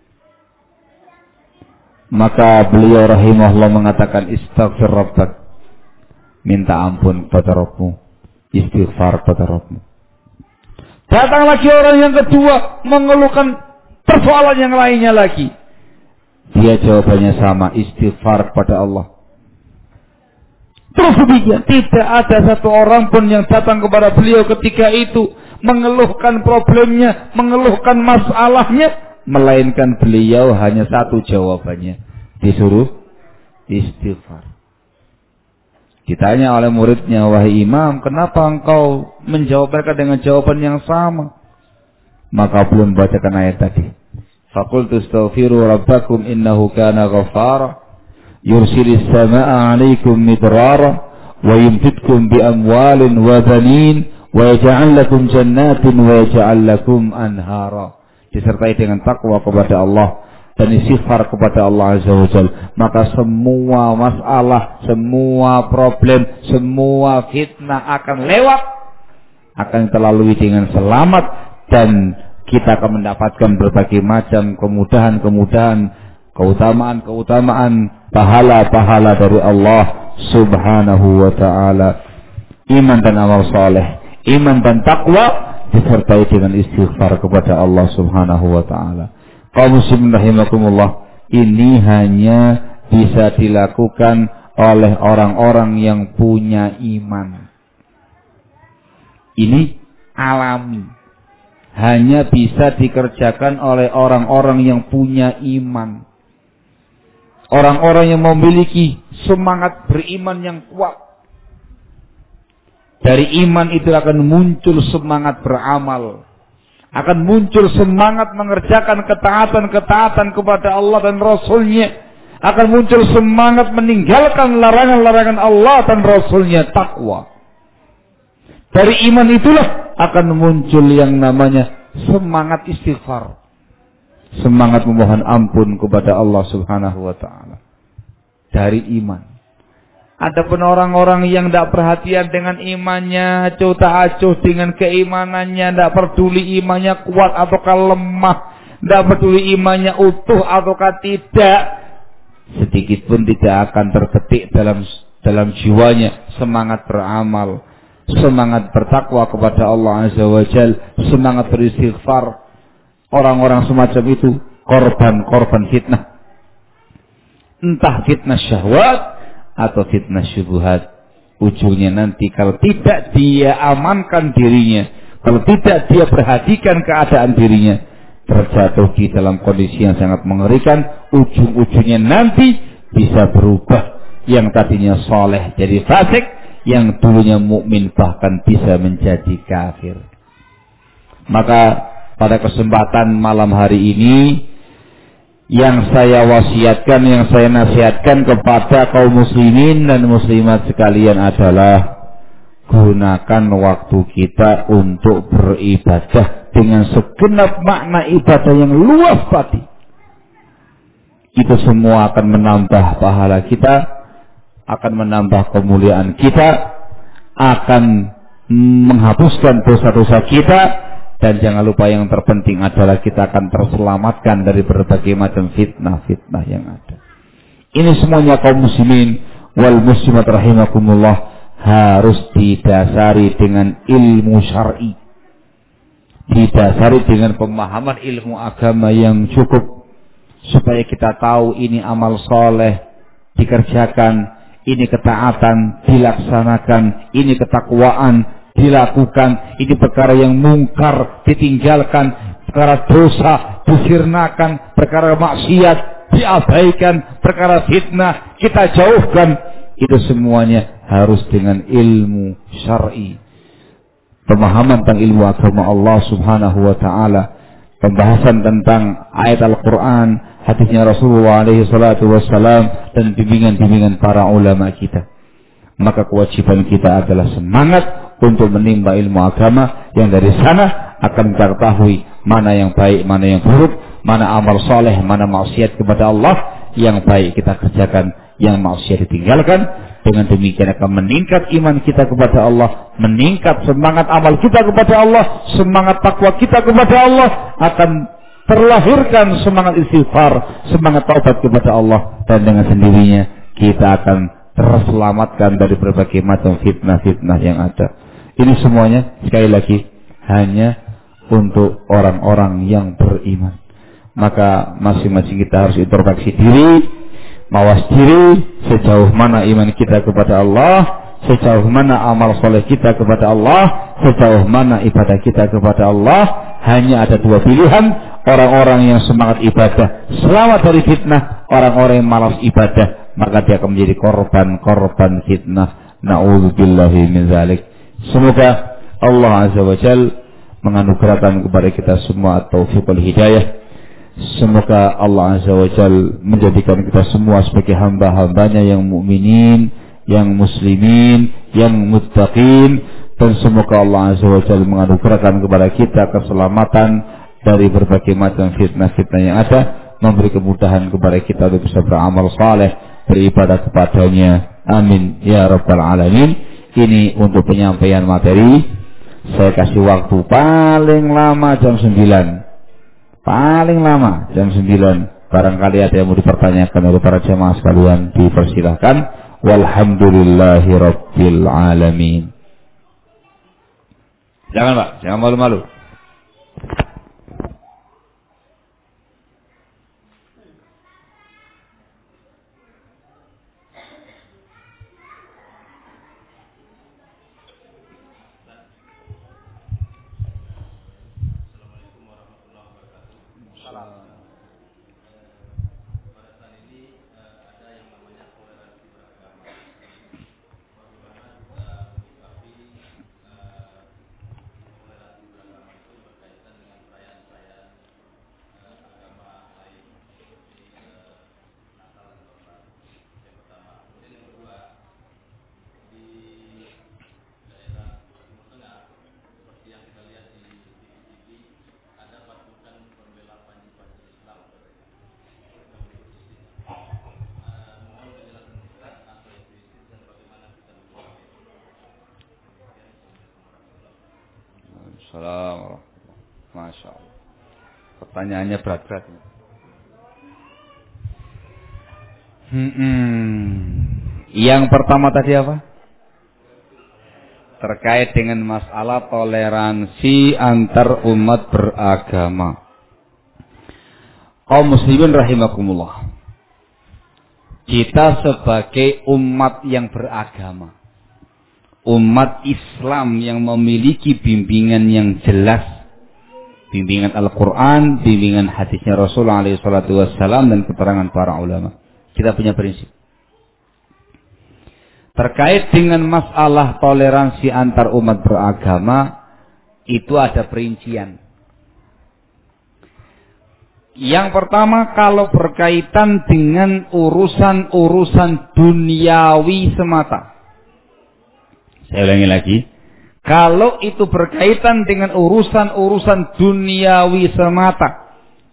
Maka beliau rahimahullah mengatakan, istaghfir rabbak, minta ampun kepada Rabbmu, istighfar pada Rabbmu. Datang lagi orang yang kedua mengeluhkan persoalan yang lainnya lagi. Dia jawabannya sama, istighfar pada Allah. Terus demikian, tidak ada satu orang pun yang datang kepada beliau ketika itu mengeluhkan problemnya, mengeluhkan masalahnya, melainkan beliau hanya satu jawabannya, disuruh istighfar. Ditanya oleh muridnya, wahai imam, kenapa engkau menjawab mereka dengan jawaban yang sama? Maka belum bacakan ayat tadi. Faqultu astaghfiru rabbakum innahu kana ghaffara yursilis samaa'a 'alaikum midrara wa yumdidkum bi amwalin wa banin wa yaj'al lakum jannatin wa yaj'al lakum anhara. Disertai dengan takwa kepada Allah dan istighfar kepada Allah Azza wa Jalla, maka semua masalah, semua problem, semua fitnah akan lewat, akan terlalui dengan selamat, dan kita akan mendapatkan berbagai macam kemudahan-kemudahan, keutamaan-keutamaan, pahala-pahala dari Allah Subhanahu wa taala. Iman dan amal saleh, iman dan takwa disertai dengan istighfar kepada Allah Subhanahu wa taala. Kaum muslimin rahimakumullah, ini hanya bisa dilakukan oleh orang-orang yang punya iman. Ini alami. Hanya bisa dikerjakan oleh orang-orang yang punya iman. Orang-orang yang memiliki semangat beriman yang kuat. Dari iman itu akan muncul semangat beramal. Akan muncul semangat mengerjakan ketaatan-ketaatan kepada Allah dan Rasul-Nya. Akan muncul semangat meninggalkan larangan-larangan Allah dan Rasul-Nya, takwa. Dari iman itulah akan muncul yang namanya semangat istighfar. Semangat memohon ampun kepada Allah Subhanahu wa ta'ala. Dari iman. Adapun orang-orang yang tidak perhatian dengan imannya, acuh tak acuh dengan keimanannya, tidak peduli imannya kuat ataukah lemah, tidak peduli imannya utuh ataukah tidak, sedikit pun tidak akan terketik dalam jiwanya semangat beramal, semangat bertakwa kepada Allah Azza wa Jalla, semangat beristighfar. Orang-orang semacam itu korban fitnah, entah fitnah syahwat atau fitnah syubhat. Ujungnya nanti kalau tidak dia amankan dirinya, kalau tidak dia perhatikan keadaan dirinya, terjatuh di dalam kondisi yang sangat mengerikan. Ujung-ujungnya nanti bisa berubah, yang tadinya soleh jadi fasik, yang dulunya mukmin bahkan bisa menjadi kafir. Maka pada kesempatan malam hari ini, yang saya wasiatkan, yang saya nasihatkan kepada kaum muslimin dan muslimat sekalian adalah gunakan waktu kita untuk beribadah dengan segenap makna ibadah yang luas tadi. Itu semua akan menambah pahala kita, akan menambah kemuliaan kita, akan menghapuskan dosa-dosa kita, dan jangan lupa yang terpenting adalah kita akan terselamatkan dari berbagai macam fitnah-fitnah yang ada. Ini semuanya kaum muslimin wal muslimat rahimakumullah harus didasari dengan ilmu syar'i, didasari dengan pemahaman ilmu agama yang cukup, supaya kita tahu ini amal soleh dikerjakan, ini ketaatan dilaksanakan, ini ketakwaan dilakukan, ini perkara yang mungkar ditinggalkan, perkara dosa disirnakan, perkara maksiat diabaikan, perkara fitnah kita jauhkan. Itu semuanya harus dengan ilmu syar'i, pemahaman tentang ilmu agama Allah subhanahu wa ta'ala, pembahasan tentang ayat Al-Quran, hadisnya Rasulullah alaihi salatu wassalam, dan bimbingan-bimbingan para ulama kita. Maka kewajiban kita adalah semangat untuk menimba ilmu agama, yang dari sana akan kita ketahui mana yang baik, mana yang buruk, mana amal soleh, mana maksiat kepada Allah. Yang baik kita kerjakan, yang maksiat ditinggalkan. Dengan demikian akan meningkat iman kita kepada Allah, meningkat semangat amal kita kepada Allah, semangat takwa kita kepada Allah, akan terlahirkan semangat istighfar, semangat taubat kepada Allah, dan dengan sendirinya kita akan terselamatkan dari berbagai macam fitnah-fitnah yang ada. Ini semuanya sekali lagi hanya untuk orang-orang yang beriman. Maka masing-masing kita harus introspeksi diri, mawas diri, sejauh mana iman kita kepada Allah, sejauh mana amal soleh kita kepada Allah, sejauh mana ibadah kita kepada Allah. Hanya ada dua pilihan: orang-orang yang semangat ibadah selamat dari fitnah, orang-orang yang malas ibadah maka dia akan menjadi korban fitnah. Na'udzubillahi min dzalik. Semoga Allah azza wa jalla menganugerahkan kepada kita semua taufiq wal hidayah. Semoga Allah azza wa jalla menjadikan kita semua sebagai hamba-hambanya yang mukminin, yang muslimin, yang muttaqin, dan semoga Allah azza wa jalla menganugerahkan kepada kita keselamatan dari berbagai macam fitnah-fitnah yang ada, memberi kemudahan kepada kita untuk bisa beramal saleh, beribadah kepadanya. Amin ya rabbal alamin. Ini untuk penyampaian materi. Saya kasih waktu paling lama jam 9. Paling lama jam 9. Barangkali ada yang mau dipertanyakan oleh para jemaah sekalian, dipersilahkan. Walhamdulillahi rabbil alamin. Jangan Pak, jangan malu-malu. Assalamualaikum. Masya Allah. Pertanyaannya berat-berat. Yang pertama tadi apa? Terkait dengan masalah toleransi antar umat beragama. Kaum muslimin rahimakumullah. Kita sebagai umat yang beragama, umat Islam yang memiliki bimbingan yang jelas, bimbingan Al-Quran, bimbingan hadisnya Rasulullah SAW, dan keterangan para ulama. Kita punya prinsip terkait dengan masalah toleransi antar umat beragama. Itu ada perincian. Yang pertama, kalau berkaitan dengan urusan-urusan duniawi semata. Saya ulangi lagi. Kalau itu berkaitan dengan urusan-urusan duniawi semata,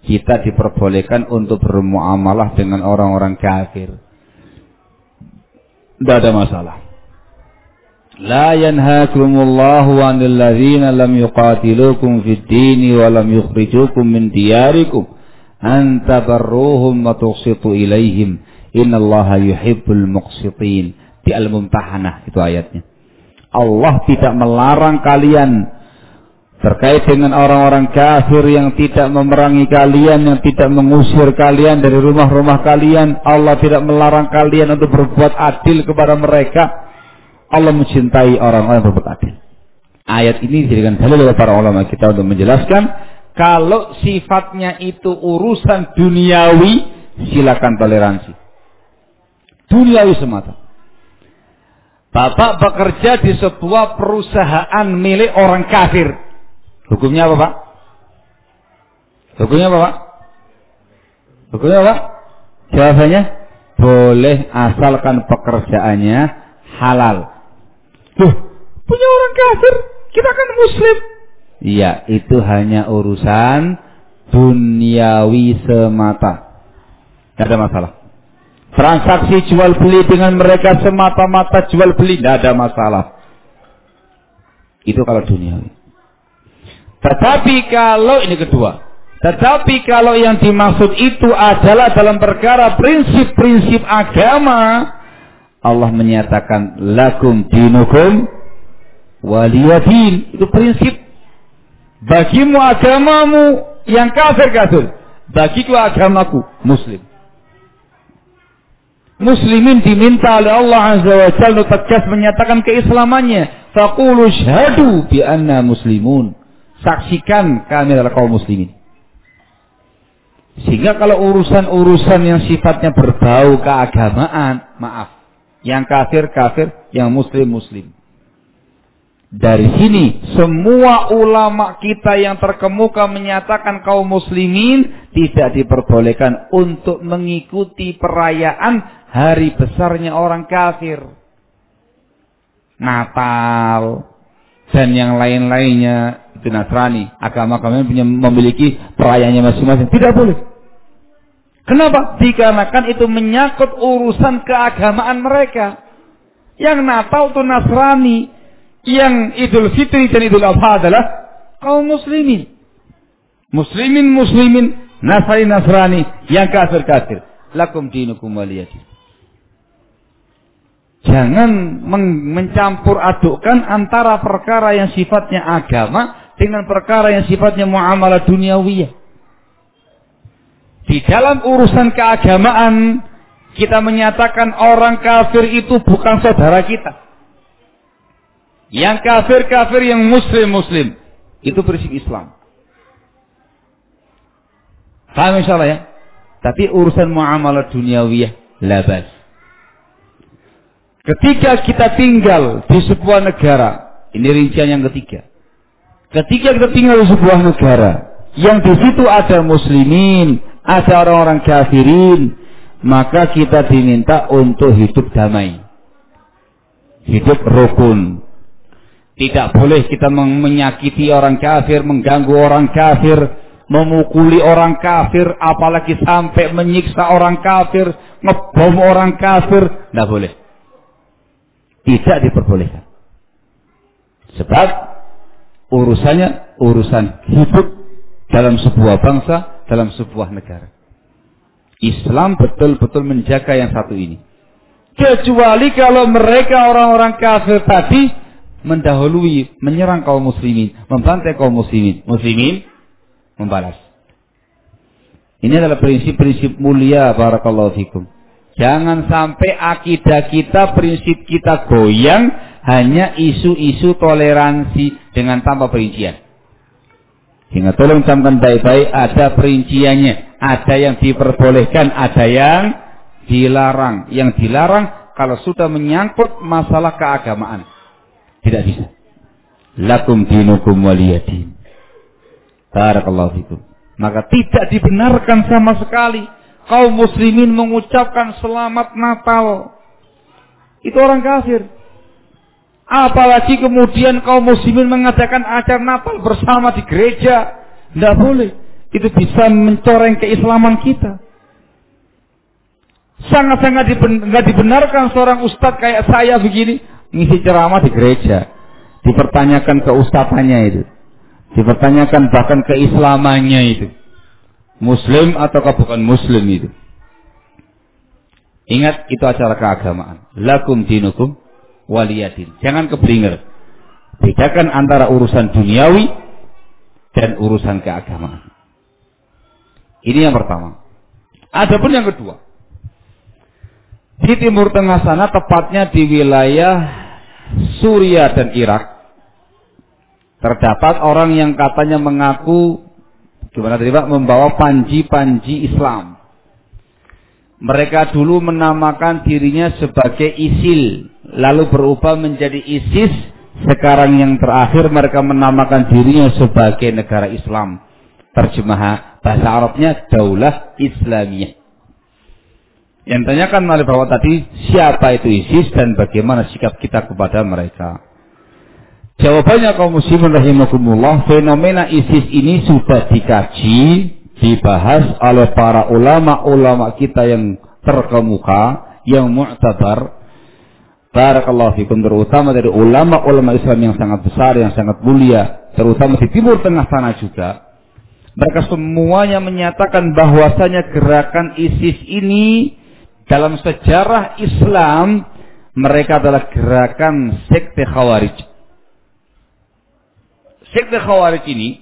kita diperbolehkan untuk bermuamalah dengan orang-orang kafir. Tidak ada masalah. La yanhaakumullahu 'anil ladzina lam yuqatilukum fid dini wa lam yukhrijukum min diyarikum an tabarruhum wa tuqsitu ilaihim innallaha yuhibbul muqsitin. Di Al-Mumtahanah itu ayatnya. Allah tidak melarang kalian terkait dengan orang-orang kafir yang tidak memerangi kalian, yang tidak mengusir kalian dari rumah-rumah kalian. Allah tidak melarang kalian untuk berbuat adil kepada mereka. Allah mencintai orang-orang yang berbuat adil. Ayat ini dijadikan dalil oleh para ulama kita untuk menjelaskan kalau sifatnya itu urusan duniawi, silakan toleransi. Duniawi semata. Bapak bekerja di sebuah perusahaan milik orang kafir. Hukumnya apa, Pak? Hukumnya apa, Pak? Hukumnya apa? Jawabannya boleh asalkan pekerjaannya halal. Tuh, punya orang kafir, kita kan muslim. Iya, itu hanya urusan duniawi semata. Tidak ada masalah. Transaksi jual beli dengan mereka semata-mata jual beli, tidak ada masalah. Itu kalau duniawi. Tetapi kalau ini kedua, tetapi kalau yang dimaksud itu adalah dalam perkara prinsip-prinsip agama, Allah menyatakan lakum dinukum waliyadin. Itu prinsip. Bagimu agamamu, yang kafir, bagiku agamaku, muslim. Muslimin diminta oleh Allah Azza wa Jalla tegas menyatakan keislamannya. Faqulu syahadu bi anna muslimun. Saksikan kami adalah kaum muslimin. Sehingga kalau urusan-urusan yang sifatnya berbau keagamaan, maaf, yang kafir, yang muslim. Dari sini semua ulama kita yang terkemuka menyatakan kaum muslimin tidak diperbolehkan untuk mengikuti perayaan hari besarnya orang kafir. Natal dan yang lain-lainnya. Itu Nasrani, agama-agama yang memiliki perayaannya masing-masing. Tidak boleh. Kenapa? Dikarenakan itu menyangkut urusan keagamaan mereka. Yang Natal itu Nasrani, yang Idul Fitri dan Idul Adha adalah kaum muslimin. Muslimin, Nasrani, yang kafir. Lakum dinukum waliyadin. Jangan mencampur adukkan antara perkara yang sifatnya agama dengan perkara yang sifatnya muamalah duniawiyah. Di dalam urusan keagamaan, kita menyatakan orang kafir itu bukan saudara kita. Yang kafir yang muslim. Itu prinsip Islam. Paham insyaallah ya? Tapi urusan muamalah duniawiyah, labas. Ketika kita tinggal di sebuah negara, ini rincian yang ketiga. Ketika kita tinggal di sebuah negara yang di situ ada muslimin, ada orang-orang kafirin, maka kita diminta untuk hidup damai, hidup rukun. Tidak boleh kita menyakiti orang kafir, mengganggu orang kafir, memukuli orang kafir, apalagi sampai menyiksa orang kafir, ngebom orang kafir, tidak boleh. Tidak diperbolehkan. Sebab urusannya urusan hidup dalam sebuah bangsa, dalam sebuah negara. Islam betul-betul menjaga yang satu ini. Kecuali kalau mereka orang-orang kafir tadi mendahului, menyerang kaum muslimin, membantai kaum muslimin. Muslimin membalas. Ini adalah prinsip-prinsip mulia, barakallahu fikum. Jangan sampai akidah kita, prinsip kita goyang hanya isu-isu toleransi dengan tanpa perincian. Sehingga tolong camkan baik-baik, ada perinciannya. Ada yang diperbolehkan, ada yang dilarang. Yang dilarang kalau sudah menyangkut masalah keagamaan. Tidak bisa. Lakum dinukum waliyadin. Barakallahu fikum. Maka tidak dibenarkan sama sekali kaum muslimin mengucapkan selamat Natal. Itu orang kafir. Apalagi kemudian kaum muslimin mengadakan acara Natal bersama di gereja. Tidak boleh. itu bisa mencoreng keislaman kita. Sangat-sangat nggak dibenarkan seorang ustadz kayak saya begini ngisi ceramah di gereja, dipertanyakan keustatannya itu, dipertanyakan bahkan keislamannya itu, muslim ataukah bukan muslim itu. Ingat, itu acara keagamaan. Lakum dinukum waliyadin. Jangan keblinger. Bedakan antara urusan duniawi dan urusan keagamaan. Ini yang pertama. Adapun yang kedua, di Timur Tengah sana, tepatnya di wilayah Suriah dan Irak, terdapat orang yang katanya mengaku, gimana tadi Pak, membawa panji-panji Islam. Mereka dulu menamakan dirinya sebagai ISIL, lalu berubah menjadi ISIS. Sekarang yang terakhir mereka menamakan dirinya sebagai negara Islam. Terjemah bahasa Arabnya Daulah Islamiyah. Yang tanyakan oleh Bapak tadi, siapa itu ISIS dan bagaimana sikap kita kepada mereka? Jawabannya kaum muslimin rahimakumullah, fenomena ISIS ini sudah dikaji, dibahas oleh para ulama-ulama kita yang terkemuka, yang mu'tabar. Barakallahu fikum, terutama dari ulama-ulama Islam yang sangat besar, yang sangat mulia, terutama di Timur Tengah sana juga. Mereka semuanya menyatakan bahwasanya gerakan ISIS ini dalam sejarah Islam, mereka adalah gerakan sekte Khawarij. Sekte Khawarij ini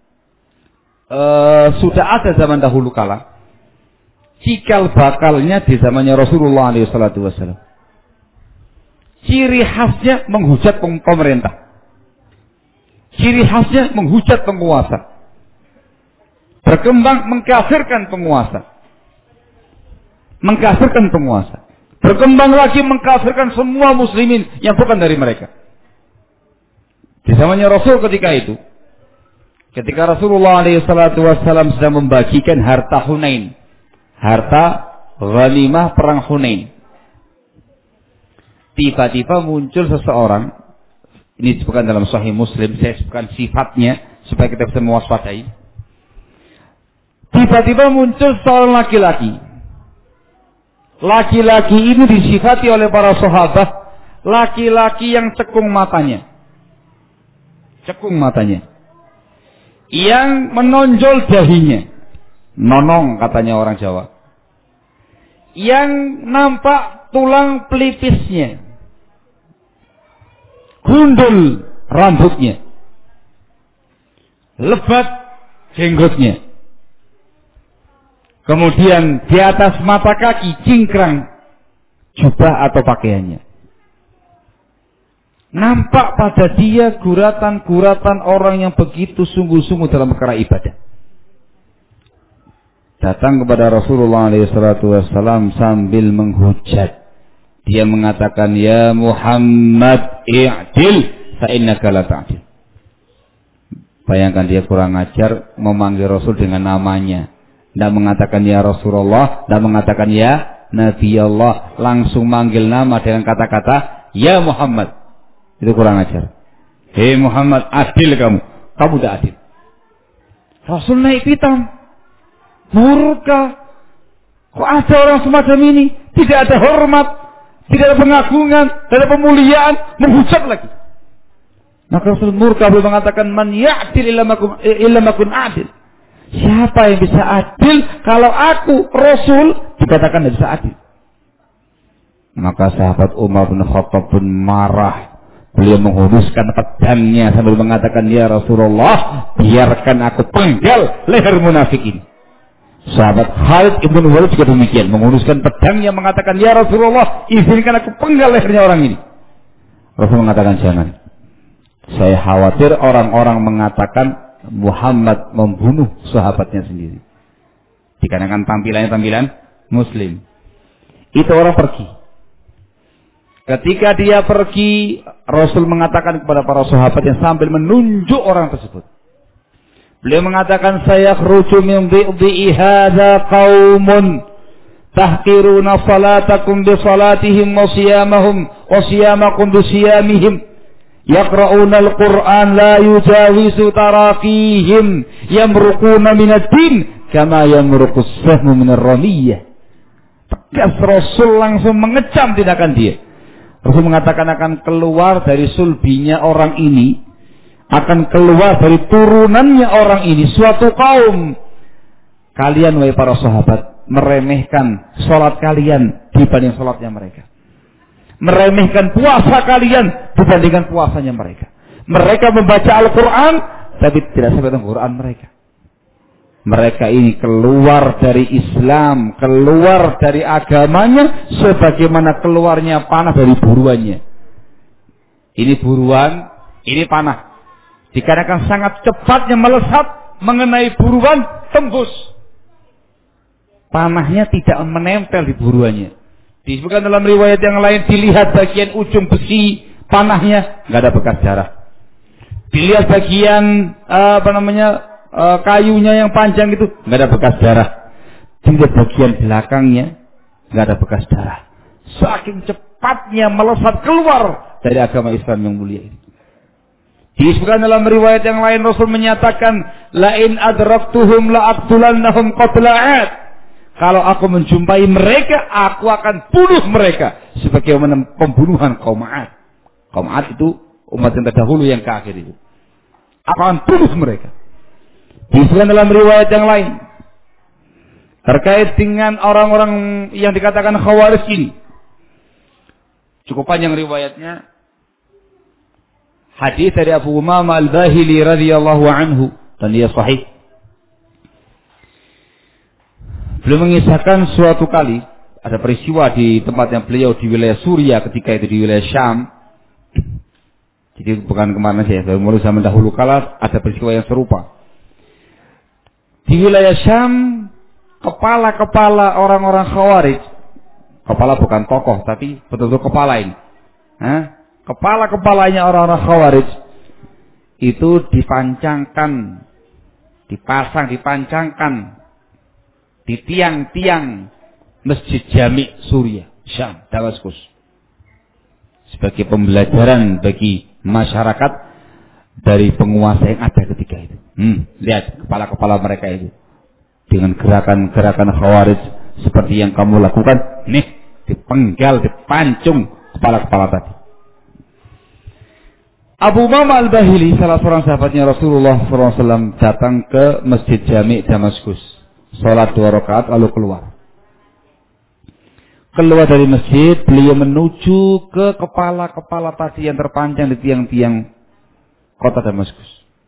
sudah ada zaman dahulu kala. Cikal bakalnya di zamannya Rasulullah SAW. Ciri khasnya menghujat pemerintah. Ciri khasnya menghujat penguasa. Berkembang mengkafirkan penguasa. Mengkafirkan penguasa. Berkembang lagi mengkafirkan semua muslimin yang bukan dari mereka. Di zamannya Rasul ketika itu, ketika Rasulullah SAW sedang membagikan harta Hunain, harta ghanimah perang Hunain, tiba-tiba muncul seseorang. Ini bukan dalam Sahih Muslim, saya sebutkan sifatnya supaya kita bisa mewaspadai. Tiba-tiba muncul seorang laki-laki. Laki-laki ini disifati oleh para sahabat laki-laki yang cekung matanya. Cekung matanya. Yang menonjol dahinya. Nonong katanya orang Jawa. Yang nampak tulang pelipisnya. Gundul rambutnya. Lebat jenggotnya. Kemudian di atas mata kaki cingkrang jubah atau pakaiannya. Nampak pada dia guratan-guratan orang yang begitu sungguh-sungguh dalam perkara ibadah. Datang kepada Rasulullah SAW sambil menghujat. Dia mengatakan, ya Muhammad i'dil fa innaka la ta'dil. Bayangkan dia kurang ajar memanggil Rasul dengan namanya. Tidak mengatakan ya Rasulullah, tidak mengatakan ya Nabi Allah, langsung manggil nama dengan kata-kata ya Muhammad. Itu kurang ajar. Hei Muhammad, adil kamu tidak adil. Rasul naik pitam, murka. Kok ada orang semacam ini? Tidak ada hormat, tidak ada pengagungan, tidak ada pemuliaan, menghujat lagi. Maka Rasul murka, beliau mengatakan man ya'dil illa makun adil. Siapa yang bisa adil kalau aku Rasul dikatakan tidak bisa adil? Maka sahabat Umar bin Khattab pun marah. Beliau menghunuskan pedangnya sambil mengatakan, ya Rasulullah, biarkan aku penggal leher munafik ini. Sahabat Khalid ibn Walid juga demikian, menghunuskan pedangnya mengatakan, ya Rasulullah, izinkan aku penggal lehernya orang ini. Rasul mengatakan, jangan. Saya khawatir orang-orang mengatakan Muhammad membunuh sahabatnya sendiri. Dikarenakan tampilan Muslim. Itu orang pergi. Ketika dia pergi, Rasul mengatakan kepada para sahabat yang sambil menunjuk orang tersebut. Beliau mengatakan, saya khruju min dhi'i hadza qaumun tahqiruna salatakum bi salatihim wa siyamahum wa siyamakum bi siyamihim. Yaqra'una al-Qur'an la yujawizu taraqihim yamruquna minad-din kama yamruqus sahmu minar ramiyah. Tegas Rasul langsung mengecam tindakan dia. Rasul mengatakan akan keluar dari sulbinya orang ini, akan keluar dari turunannya orang ini suatu kaum. Kalian wahai para sahabat meremehkan salat kalian dibanding salatnya mereka. Meremehkan puasa kalian dibandingkan puasanya mereka. Mereka membaca Al-Quran tapi tidak sampai dengan Quran mereka. Mereka ini keluar dari Islam, keluar dari agamanya sebagaimana keluarnya panah dari buruannya. Ini buruan, ini panah. Dikarenakan sangat cepatnya melesat mengenai buruan, tembus. Panahnya tidak menempel di buruannya. Disebutkan dalam riwayat yang lain, dilihat bagian ujung besi panahnya nggak ada bekas darah. Dilihat bagian kayunya yang panjang itu nggak ada bekas darah. Dilihat bagian belakangnya nggak ada bekas darah. Saking cepatnya melesat keluar dari agama Islam yang mulia ini. Disebutkan dalam riwayat yang lain, Rasul menyatakan, la in adraktuhum la aqtulannahum qatla'at. Kalau aku menjumpai mereka, aku akan bunuh mereka sebagaimana pembunuhan kaum Ad. Kaum Ad itu umat yang terdahulu yang kafir itu. Aku akan bunuh mereka. Disebutkan dalam riwayat yang lain terkait dengan orang-orang yang dikatakan Khawarij ini. Cukup panjang riwayatnya. Hadis dari Abu Umamah Al-Bahili radhiyallahu anhu dan dia sahih. Beliau mengisahkan suatu kali ada peristiwa di tempatnya beliau di wilayah Suriah, ketika itu di wilayah Syam. Jadi bukan kemana saja, dari mulai zaman dahulu kala ada peristiwa yang serupa. Di wilayah Syam, kepala-kepala orang-orang Khawarij, kepala bukan tokoh tapi betul-betul kepala ini. Kepala-kepalanya orang-orang Khawarij itu dipancangkan, dipancangkan di tiang-tiang Masjid Jami' Suriah, Syam, Damaskus. Sebagai pembelajaran bagi masyarakat dari penguasa yang ada ketika itu. Lihat kepala-kepala mereka itu. Dengan gerakan-gerakan Khawarij seperti yang kamu lakukan. Nih, dipenggal, dipancung kepala-kepala tadi. Abu Umamah Al-Bahili, salah seorang sahabatnya Rasulullah SAW, datang ke Masjid Jami' Damaskus. Salat 2 rakaat lalu keluar. Keluar dari masjid, beliau menuju ke kepala-kepala tadi yang terpancang di tiang-tiang kota Damaskus.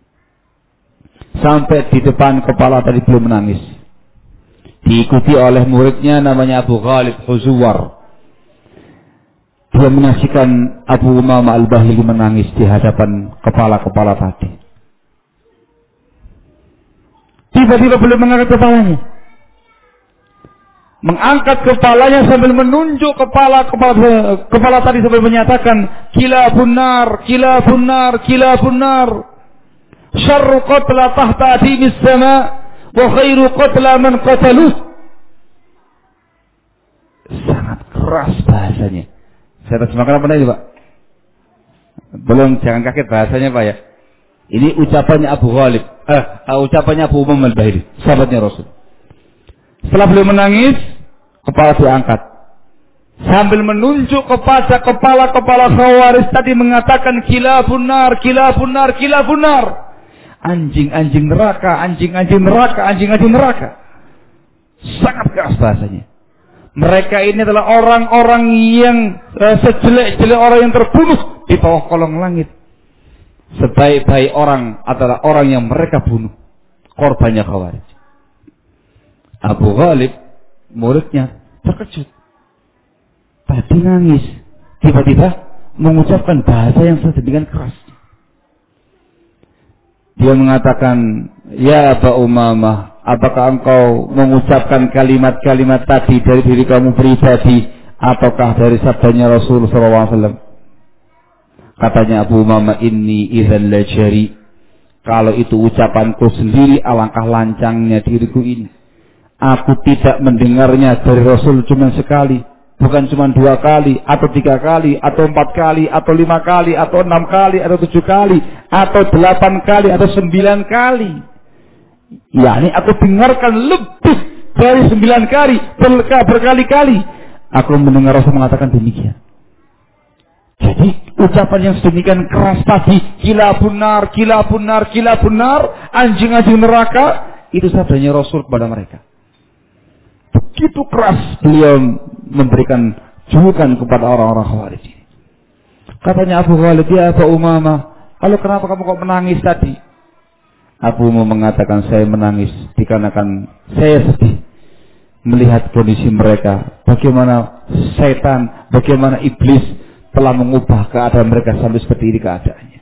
Sampai di depan kepala tadi beliau menangis. Diikuti oleh muridnya namanya Abu Ghalib Huzuwar. Dia menyaksikan Abu Umamah Al-Bahili menangis di hadapan kepala-kepala tadi. Tiba-tiba beliau mengangkat kepalanya. Mengangkat kepalanya sambil menunjuk kepala tadi sambil menyatakan, kilabun nar, kilabun nar, kilabun nar. Syarru qatla tahta adimis sama wa khairu qatla man qataluh. Sangat keras bahasanya. Saya terjemahkan apa ini, Pak? Belum, jangan kaget bahasanya, Pak ya. Ini ucapannya Abu Ghalib, ucapannya Abu Umamah Al-Bahili, sahabatnya Rasul. Setelah beliau menangis, kepala diangkat. Sambil menunjuk kepada kepala-kepala Khawarij tadi mengatakan, kilabun nar, kilabun nar, kilabun nar. Anjing-anjing neraka, anjing-anjing neraka, anjing-anjing neraka. Sangat keras bahasanya. Mereka ini adalah orang-orang yang sejelek-jelek orang yang terbunuh di bawah kolong langit. Sebaik-baik orang adalah orang yang mereka bunuh, korbannya Khawarij. Abu Ghalib, muridnya, terkejut. Tadi nangis, tiba-tiba mengucapkan bahasa yang sedemikian keras. Dia mengatakan, ya Abu Umamah, apakah engkau mengucapkan kalimat-kalimat tadi dari diri kamu pribadi, ataukah dari sabdanya Rasulullah SAW? Katanya Abu Umamah, inni idzan lajari. Kalau itu ucapanku sendiri, alangkah lancangnya diriku ini. Aku tidak mendengarnya dari Rasul cuma sekali, Bukan cuma 2 kali, atau 3 kali, atau 4 kali, atau 5 kali, atau 6 kali, atau 7 kali, atau 8 kali, atau 9 kali. Yakni aku dengarkan lebih dari 9 kali, berkali-kali. Aku mendengar Rasul mengatakan demikian. Jadi ucapan yang sedemikian keras tadi, kilabun nar, anjing-anjing neraka, itu sabdanya Rasul kepada mereka. Begitu keras beliau memberikan julukan kepada orang-orang Khawarij. Katanya Abu Khalid, ya Abu Umamah, lalu kenapa kamu kok menangis tadi? Abu Umamah mengatakan, saya menangis dikarenakan saya sedih melihat kondisi mereka, bagaimana setan, bagaimana iblis telah mengubah keadaan mereka sampai seperti ini keadaannya.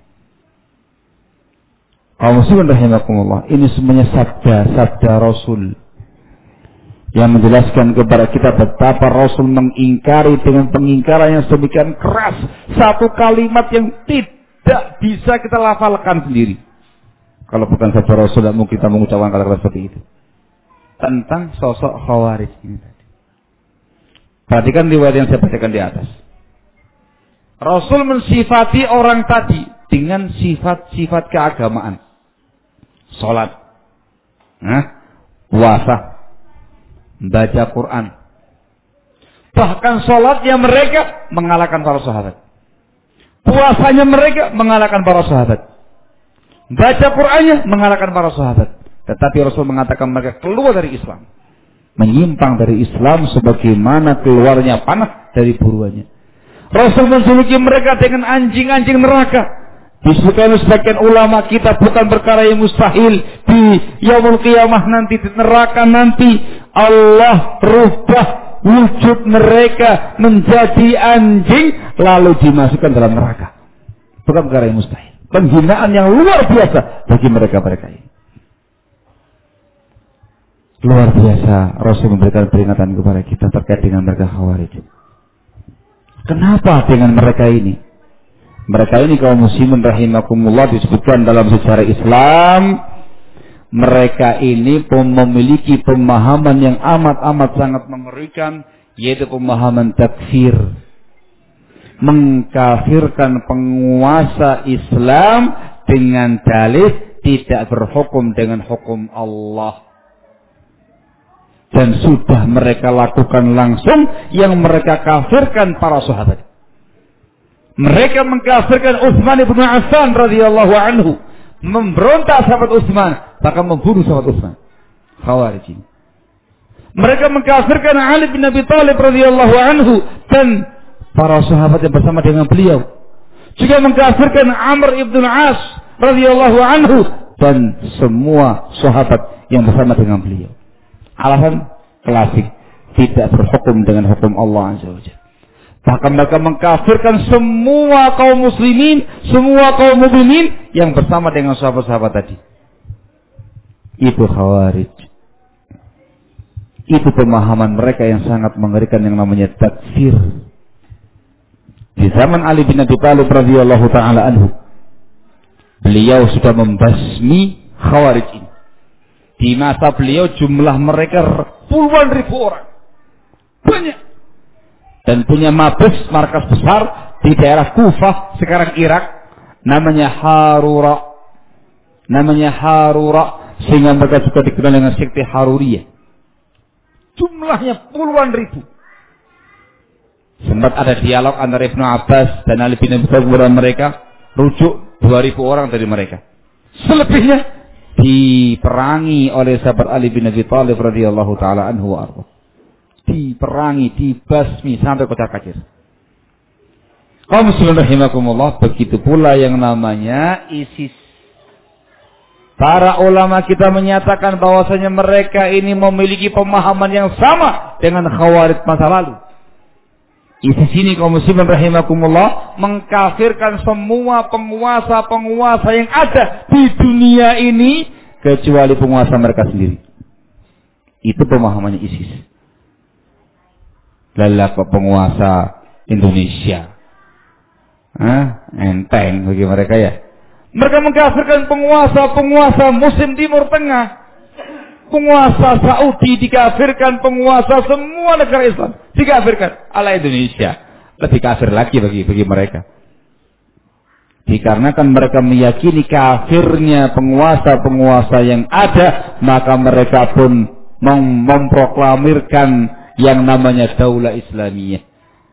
Kaum muslimin rahimakumullah, ini semuanya sabda Rasul yang menjelaskan kepada kita betapa Rasul mengingkari dengan pengingkaran yang sedemikian keras, satu kalimat yang tidak bisa kita lafalkan sendiri. Kalau bukan sabda Rasul, tidak mungkin kita mengucapkan kata-kata seperti itu tentang sosok Khawarij ini tadi. Perhatikan riwayat yang saya bacakan di atas. Rasul mensifati orang tadi dengan sifat-sifat keagamaan. Salat, puasa, baca Quran. Bahkan salatnya mereka mengalahkan para sahabat. Puasanya mereka mengalahkan para sahabat. Baca Qurannya mengalahkan para sahabat. Tetapi Rasul mengatakan mereka keluar dari Islam, menyimpang dari Islam sebagaimana keluarnya panah dari buruannya. Rasul menjuluki mereka dengan anjing-anjing neraka. Disebutkan sebagian ulama kita bukan perkara yang mustahil. Di yaumul qiyamah nanti, di neraka nanti, Allah rubah wujud mereka menjadi anjing lalu dimasukkan dalam neraka. Bukan perkara yang mustahil. Penghinaan yang luar biasa bagi mereka ini. Luar biasa Rasul memberikan peringatan kepada kita terkait dengan mereka Khawarij. Kenapa dengan mereka ini? Mereka ini kaum muslimin rahimakumullah disebutkan dalam sejarah Islam, mereka ini memiliki pemahaman yang amat sangat mengerikan, yaitu pemahaman takfir. Mengkafirkan penguasa Islam dengan dalih tidak berhukum dengan hukum Allah. Dan sudah mereka lakukan langsung yang mereka kafirkan para sahabat. Mereka mengkafirkan Utsman bin Affan radhiyallahu anhu, memberontak sahabat Utsman, bahkan membunuh sahabat Utsman. Khawarij. Mereka mengkafirkan Ali bin Abi Thalib radhiyallahu anhu dan para sahabat yang bersama dengan beliau. Juga mengkafirkan Amr ibn As radhiyallahu anhu dan semua sahabat yang bersama dengan beliau. Alasan klasik, tidak berhukum dengan hukum Allah Azza wa Jalla. Bahkan mereka mengkafirkan semua kaum muslimin, semua kaum mukminin yang bersama dengan sahabat-sahabat tadi. Itu Khawarij. Itu pemahaman mereka yang sangat mengerikan yang namanya takfir. Di zaman Ali bin Abi Thalib radhiyallahu taala anhu, beliau sudah membasmi Khawarij ini. Di masa beliau jumlah mereka puluhan ribu orang. Banyak. Dan punya mabes, markas besar di daerah Kufah, sekarang Irak. Namanya Harura. Sehingga mereka juga dikenal dengan sekte Haruriyah. Jumlahnya puluhan ribu. Sempat ada dialog antara Ibnu Abbas dan Ali bin Abi Thalib mereka. Rujuk 2.000 orang dari mereka. Selebihnya diperangi oleh sahabat Ali bin Abi Thalib radhiyallahu taala anhu wa arda. Diperangi, dibasmi sampai kocar-kacir. Kaum muslimin rahimakumullah, begitu pula yang namanya ISIS. Para ulama kita menyatakan bahwasanya mereka ini memiliki pemahaman yang sama dengan Khawarij masa lalu. ISIS ini kaum muslimin rahimakumullah mengkafirkan semua penguasa-penguasa yang ada di dunia ini kecuali penguasa mereka sendiri. Itu pemahamannya ISIS. Lala kok penguasa Indonesia. Enteng bagi mereka ya. Mereka mengkafirkan penguasa-penguasa Muslim Timur Tengah. Penguasa Saudi dikafirkan, penguasa semua negara Islam Dikafirkan. Ala Indonesia. Lebih kafir lagi bagi mereka. Dikarenakan mereka meyakini kafirnya penguasa-penguasa yang ada, maka mereka pun memproklamirkan yang namanya Daulah Islamiyah.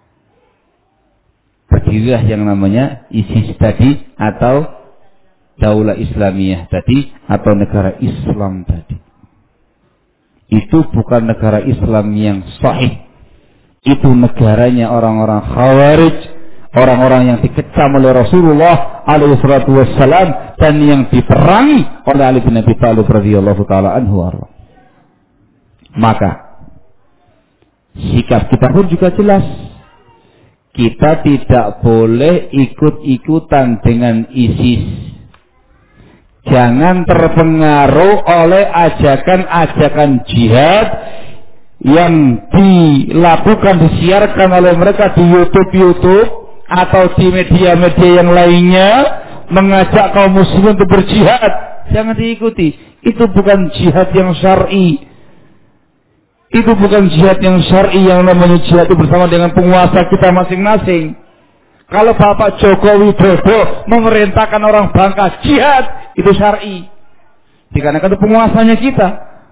Berdirilah yang namanya ISIS tadi atau Daulah Islamiyah tadi atau negara Islam tadi. Itu bukan negara Islam yang sahih. Itu negaranya orang-orang Khawarij, orang-orang yang dikecam oleh Rasulullah alaihi salatu wassalam dan yang diperangi oleh Ali bin Abi Thalib radhiyallahu taala anhu. Maka sikap kita pun juga jelas. Kita tidak boleh ikut-ikutan dengan ISIS. Jangan terpengaruh oleh ajakan-ajakan jihad yang dilakukan, disiarkan oleh mereka di YouTube atau di media-media yang lainnya, mengajak kaum muslimin untuk berjihad. Jangan diikuti. Itu bukan jihad yang syar'i. Itu bukan jihad yang syar'i. Yang namanya jihad itu bersama dengan penguasa kita masing-masing. Kalau Bapak Joko Widodo memerintahkan orang Bangka jihad, itu syar'i. Dikarenakan itu penguasanya kita.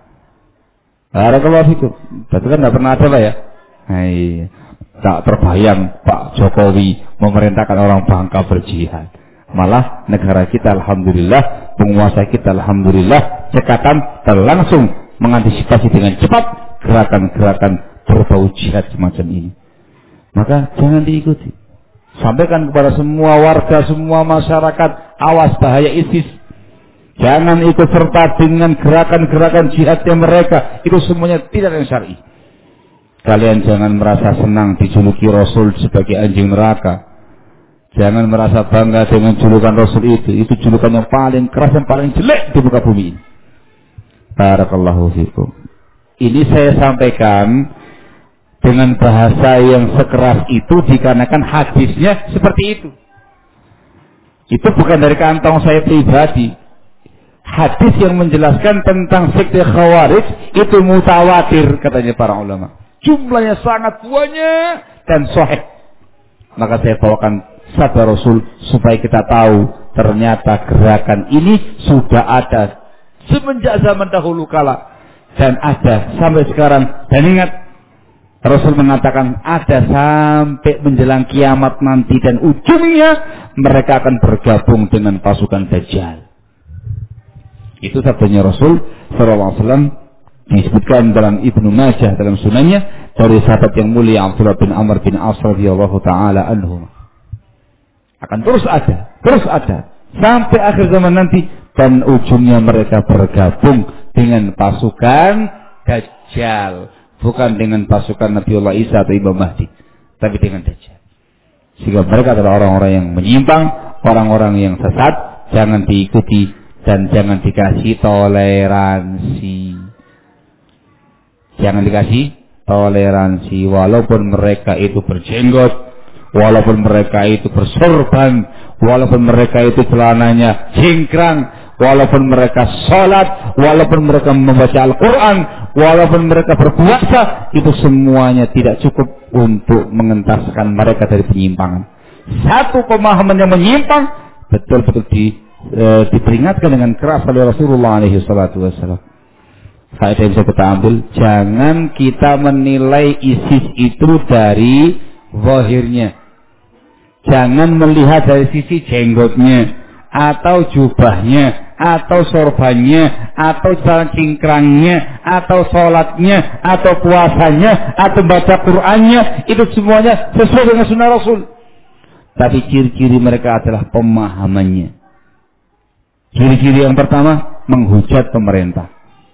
Barakallahu fikum. Berarti kan tidak pernah ada Pak ya? Iya. Tak terbayang Pak Jokowi memerintahkan orang Bangka berjihad. Malah negara kita alhamdulillah, penguasa kita alhamdulillah cekatan dan langsung mengantisipasi dengan cepat gerakan-gerakan berbau jihad semacam ini. Maka jangan diikuti. Sampaikan kepada semua warga, semua masyarakat, awas bahaya ISIS. Jangan ikut serta dengan gerakan-gerakan jihadnya mereka. Itu semuanya tidak yang syar'i. Kalian jangan merasa senang dijuluki Rasul sebagai anjing neraka. Jangan merasa bangga dengan julukan Rasul itu. Itu julukan yang paling keras, yang paling jelek di muka bumi ini. Barakallahu fikum. Ini saya sampaikan dengan bahasa yang sekeras itu dikarenakan hadisnya seperti itu. Itu bukan dari kantong saya pribadi. Hadis yang menjelaskan tentang sekte Khawarij itu mutawatir katanya para ulama. Jumlahnya sangat banyak dan sahih. Maka saya bawakan sabda Rasul supaya kita tahu ternyata gerakan ini sudah ada semenjak zaman dahulu kala dan ada sampai sekarang. Dan ingat, Rasul mengatakan ada sampai menjelang kiamat nanti dan ujungnya mereka akan bergabung dengan pasukan Dajjal. Itu sabdanya Rasul sallallahu alaihi wasallam, disebutkan dalam Ibnu Majah dalam sunannya dari sahabat yang mulia Abdullah bin Amr bin As radhiyallahu taala anhu. Akan terus ada sampai akhir zaman nanti dan ujungnya mereka bergabung dengan pasukan Dajjal, bukan dengan pasukan Nabiullah Isa atau Imam Mahdi, tapi dengan Dajjal. Sehingga mereka adalah orang-orang yang menyimpang, orang-orang yang sesat. Jangan diikuti dan jangan dikasih toleransi. Jangan dikasih toleransi walaupun mereka itu berjenggot, walaupun mereka itu bersorban, walaupun mereka itu celananya cingkrang, walaupun mereka sholat, walaupun mereka membaca Al-Quran, walaupun mereka berpuasa, itu semuanya tidak cukup untuk mengentaskan mereka dari penyimpangan. Satu pemahaman yang menyimpang betul-betul diperingatkan dengan keras oleh Rasulullah alaihi salatu wassalam. Faedah yang bisa kita ambil, jangan kita menilai ISIS itu dari zahirnya. Jangan melihat dari sisi jenggotnya, atau jubahnya, atau sorbannya, atau jalan cingkrangnya, atau sholatnya, atau puasanya, atau baca Qur'annya. Itu semuanya sesuai dengan sunnah Rasul. Tapi ciri-ciri mereka adalah pemahamannya. Ciri-ciri yang pertama, menghujat pemerintah.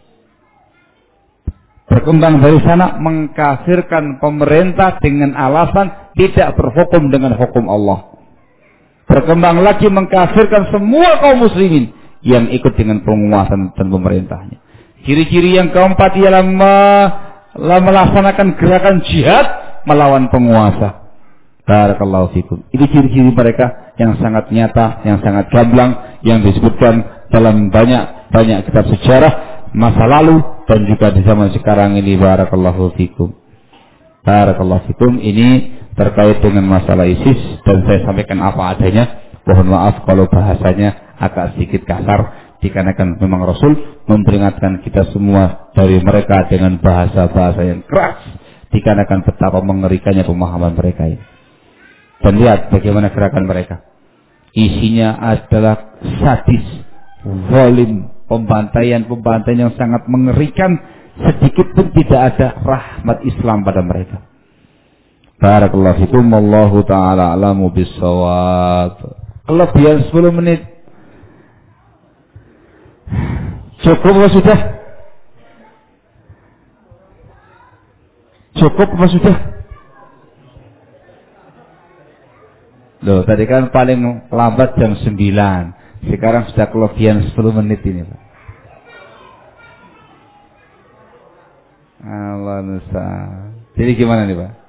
Berkembang dari sana, mengkafirkan pemerintah dengan alasan tidak berhukum dengan hukum Allah. Berkembang lagi, mengkafirkan semua kaum muslimin yang ikut dengan penguasaan dan pemerintahnya. Ciri-ciri yang keempat ialah melaksanakan gerakan jihad melawan penguasa. Barakallahu fikum. Ini ciri-ciri mereka yang sangat nyata, yang sangat gamblang, yang disebutkan dalam banyak kitab sejarah masa lalu dan juga di zaman sekarang ini. Barakallahu fikum. Barakallahu fikum. Ini terkait dengan masalah ISIS dan saya sampaikan apa adanya. Mohon maaf kalau bahasanya agak sedikit kasar, dikarenakan memang Rasul memperingatkan kita semua dari mereka dengan bahasa-bahasa yang keras, dikarenakan betapa mengerikannya pemahaman mereka ini. Dan lihat bagaimana gerakan mereka. Isinya adalah sadis, zalim, pembantaian yang sangat mengerikan, sedikit pun tidak ada rahmat Islam pada mereka. Barakallahu fikum, wallahu ta'ala a'lamu bis-shawab. Kelebihan 10 menit. Cukup apa sudah? Cukup apa sudah? Loh, tadi kan paling lambat jam 9. Sekarang sudah kelebihan 10 menit ini, Pak. Allah nusa. Jadi gimana nih, Pak?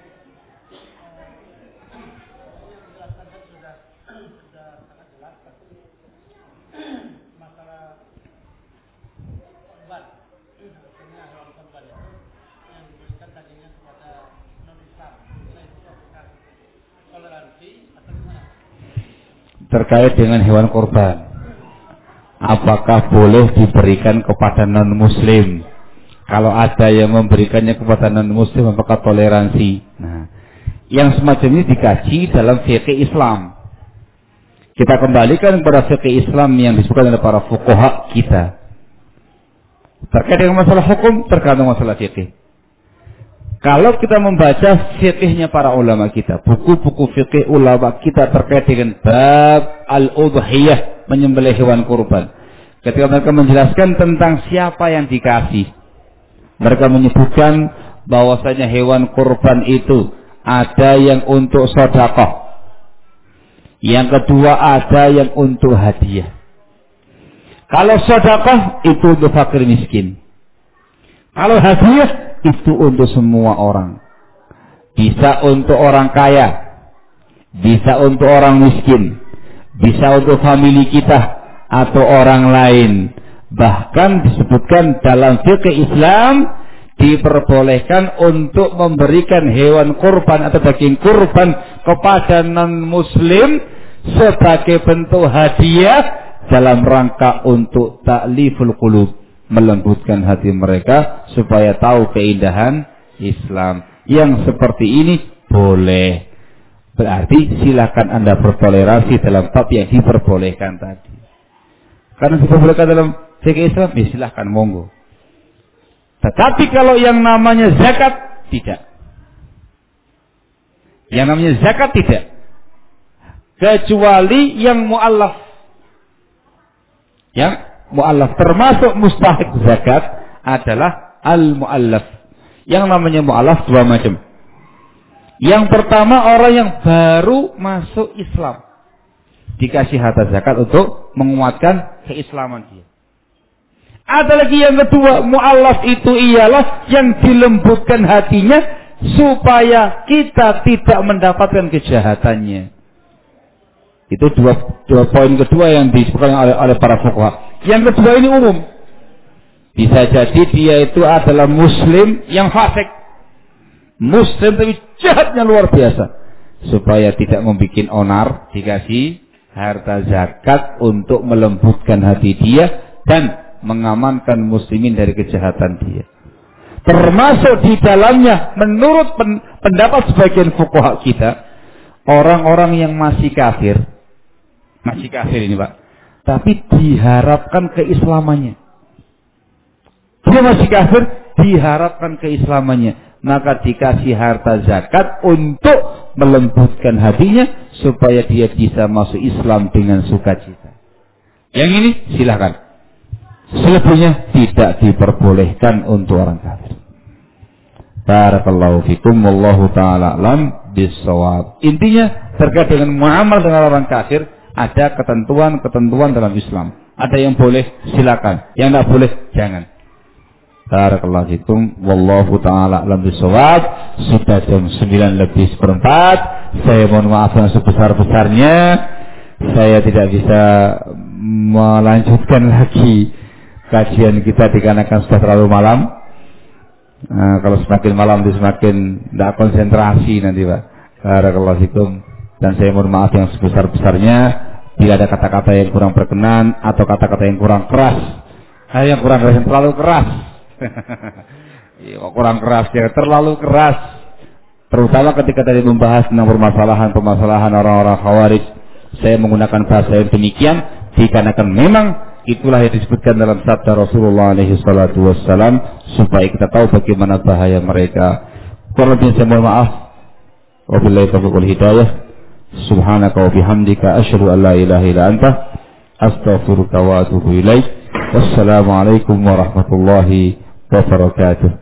Terkait dengan hewan kurban, apakah boleh diberikan kepada non-muslim? Kalau ada yang memberikannya kepada non-muslim, apakah toleransi? Nah, yang semacam ini dikaji dalam fikih Islam. Kita kembalikan kepada fikih Islam yang disebutkan oleh para fuqaha kita. Terkait dengan masalah hukum, tergantung masalah fikih. Kalau kita membaca fikihnya para ulama kita, buku-buku fikih ulama kita terkait dengan bab al-udhiyah, menyembelih hewan kurban. Ketika mereka menjelaskan tentang siapa yang dikasih, mereka menyebutkan bahwasanya hewan kurban itu ada yang untuk sedekah, yang kedua ada yang untuk hadiah. Kalau sedekah itu untuk fakir miskin. Kalau hadiah itu untuk semua orang. Bisa untuk orang kaya, bisa untuk orang miskin, bisa untuk famili kita atau orang lain. Bahkan disebutkan dalam fikih Islam diperbolehkan untuk memberikan hewan kurban atau daging kurban kepada non-muslim sebagai bentuk hadiah dalam rangka untuk ta'liful qulub, melembutkan hati mereka supaya tahu keindahan Islam. Yang seperti ini boleh. Berarti silakan Anda bertoleransi dalam bab yang diperbolehkan tadi. Karena diperbolehkan dalam fikih Islam, ya silakan, monggo. Tetapi kalau yang namanya zakat, tidak. Yang namanya zakat tidak. Kecuali yang mu'allaf. Yang mu'allaf, termasuk mustahik zakat adalah al-mu'allaf. Yang namanya mu'allaf dua macam. Yang pertama, orang yang baru masuk Islam, dikasih harta zakat untuk menguatkan keislaman dia. Ada lagi yang kedua, mu'allaf itu ialah yang dilembutkan hatinya supaya kita tidak mendapatkan kejahatannya. Itu dua poin kedua yang disebutkan oleh para fuqaha. Yang kedua ini umum. Bisa jadi dia itu adalah muslim yang fasik. Muslim tapi jahatnya luar biasa. Supaya tidak membuat onar, dikasih harta zakat untuk melembutkan hati dia dan mengamankan muslimin dari kejahatan dia. Termasuk di dalamnya, menurut pendapat sebagian fuqaha kita, orang-orang yang masih kafir ini Pak, tapi diharapkan keislamannya. Dia masih kafir, diharapkan keislamannya, maka dikasih harta zakat untuk melembutkan hatinya supaya dia bisa masuk Islam dengan sukacita. Yang ini silakan. Selebihnya tidak diperbolehkan untuk orang kafir. Barakallahu fikum, wallahu ta'ala alam bis-shawab. Intinya terkait dengan muamal dengan orang kafir, ada ketentuan-ketentuan dalam Islam. Ada yang boleh, silakan. Yang tidak boleh, jangan. Barakallahu fikum, wallahu ta'ala alam bis-shawab. Sudah jam 9:04. Saya mohon maaf yang sebesar-besarnya. Saya tidak bisa melanjutkan lagi kajian kita dikarenakan sudah terlalu malam. Nah, kalau semakin malam semakin tidak konsentrasi nanti Pak. Barakallahu fikum. Dan saya mohon maaf yang sebesar-besarnya bila ada kata-kata yang kurang berkenan atau kata-kata yang kurang keras. Yang kurang keras, yang terlalu keras. Kurang keras ya, terlalu keras. Terutama ketika tadi membahas tentang permasalahan orang-orang Khawarij, saya menggunakan bahasa yang demikian dikarenakan memang itulah yang disebutkan dalam sabda Rasulullah alaihi salatu wassalam, supaya kita tahu bagaimana bahaya mereka. Kurang lebih saya mohon maaf. Wabillahi taufiq wal hidayah. Subhanaka wa bihamdika asyhadu an la ilaha illa anta astaghfiruka wa atubu ilaik. Wassalamualaikum warahmatullahi wabarakatuh.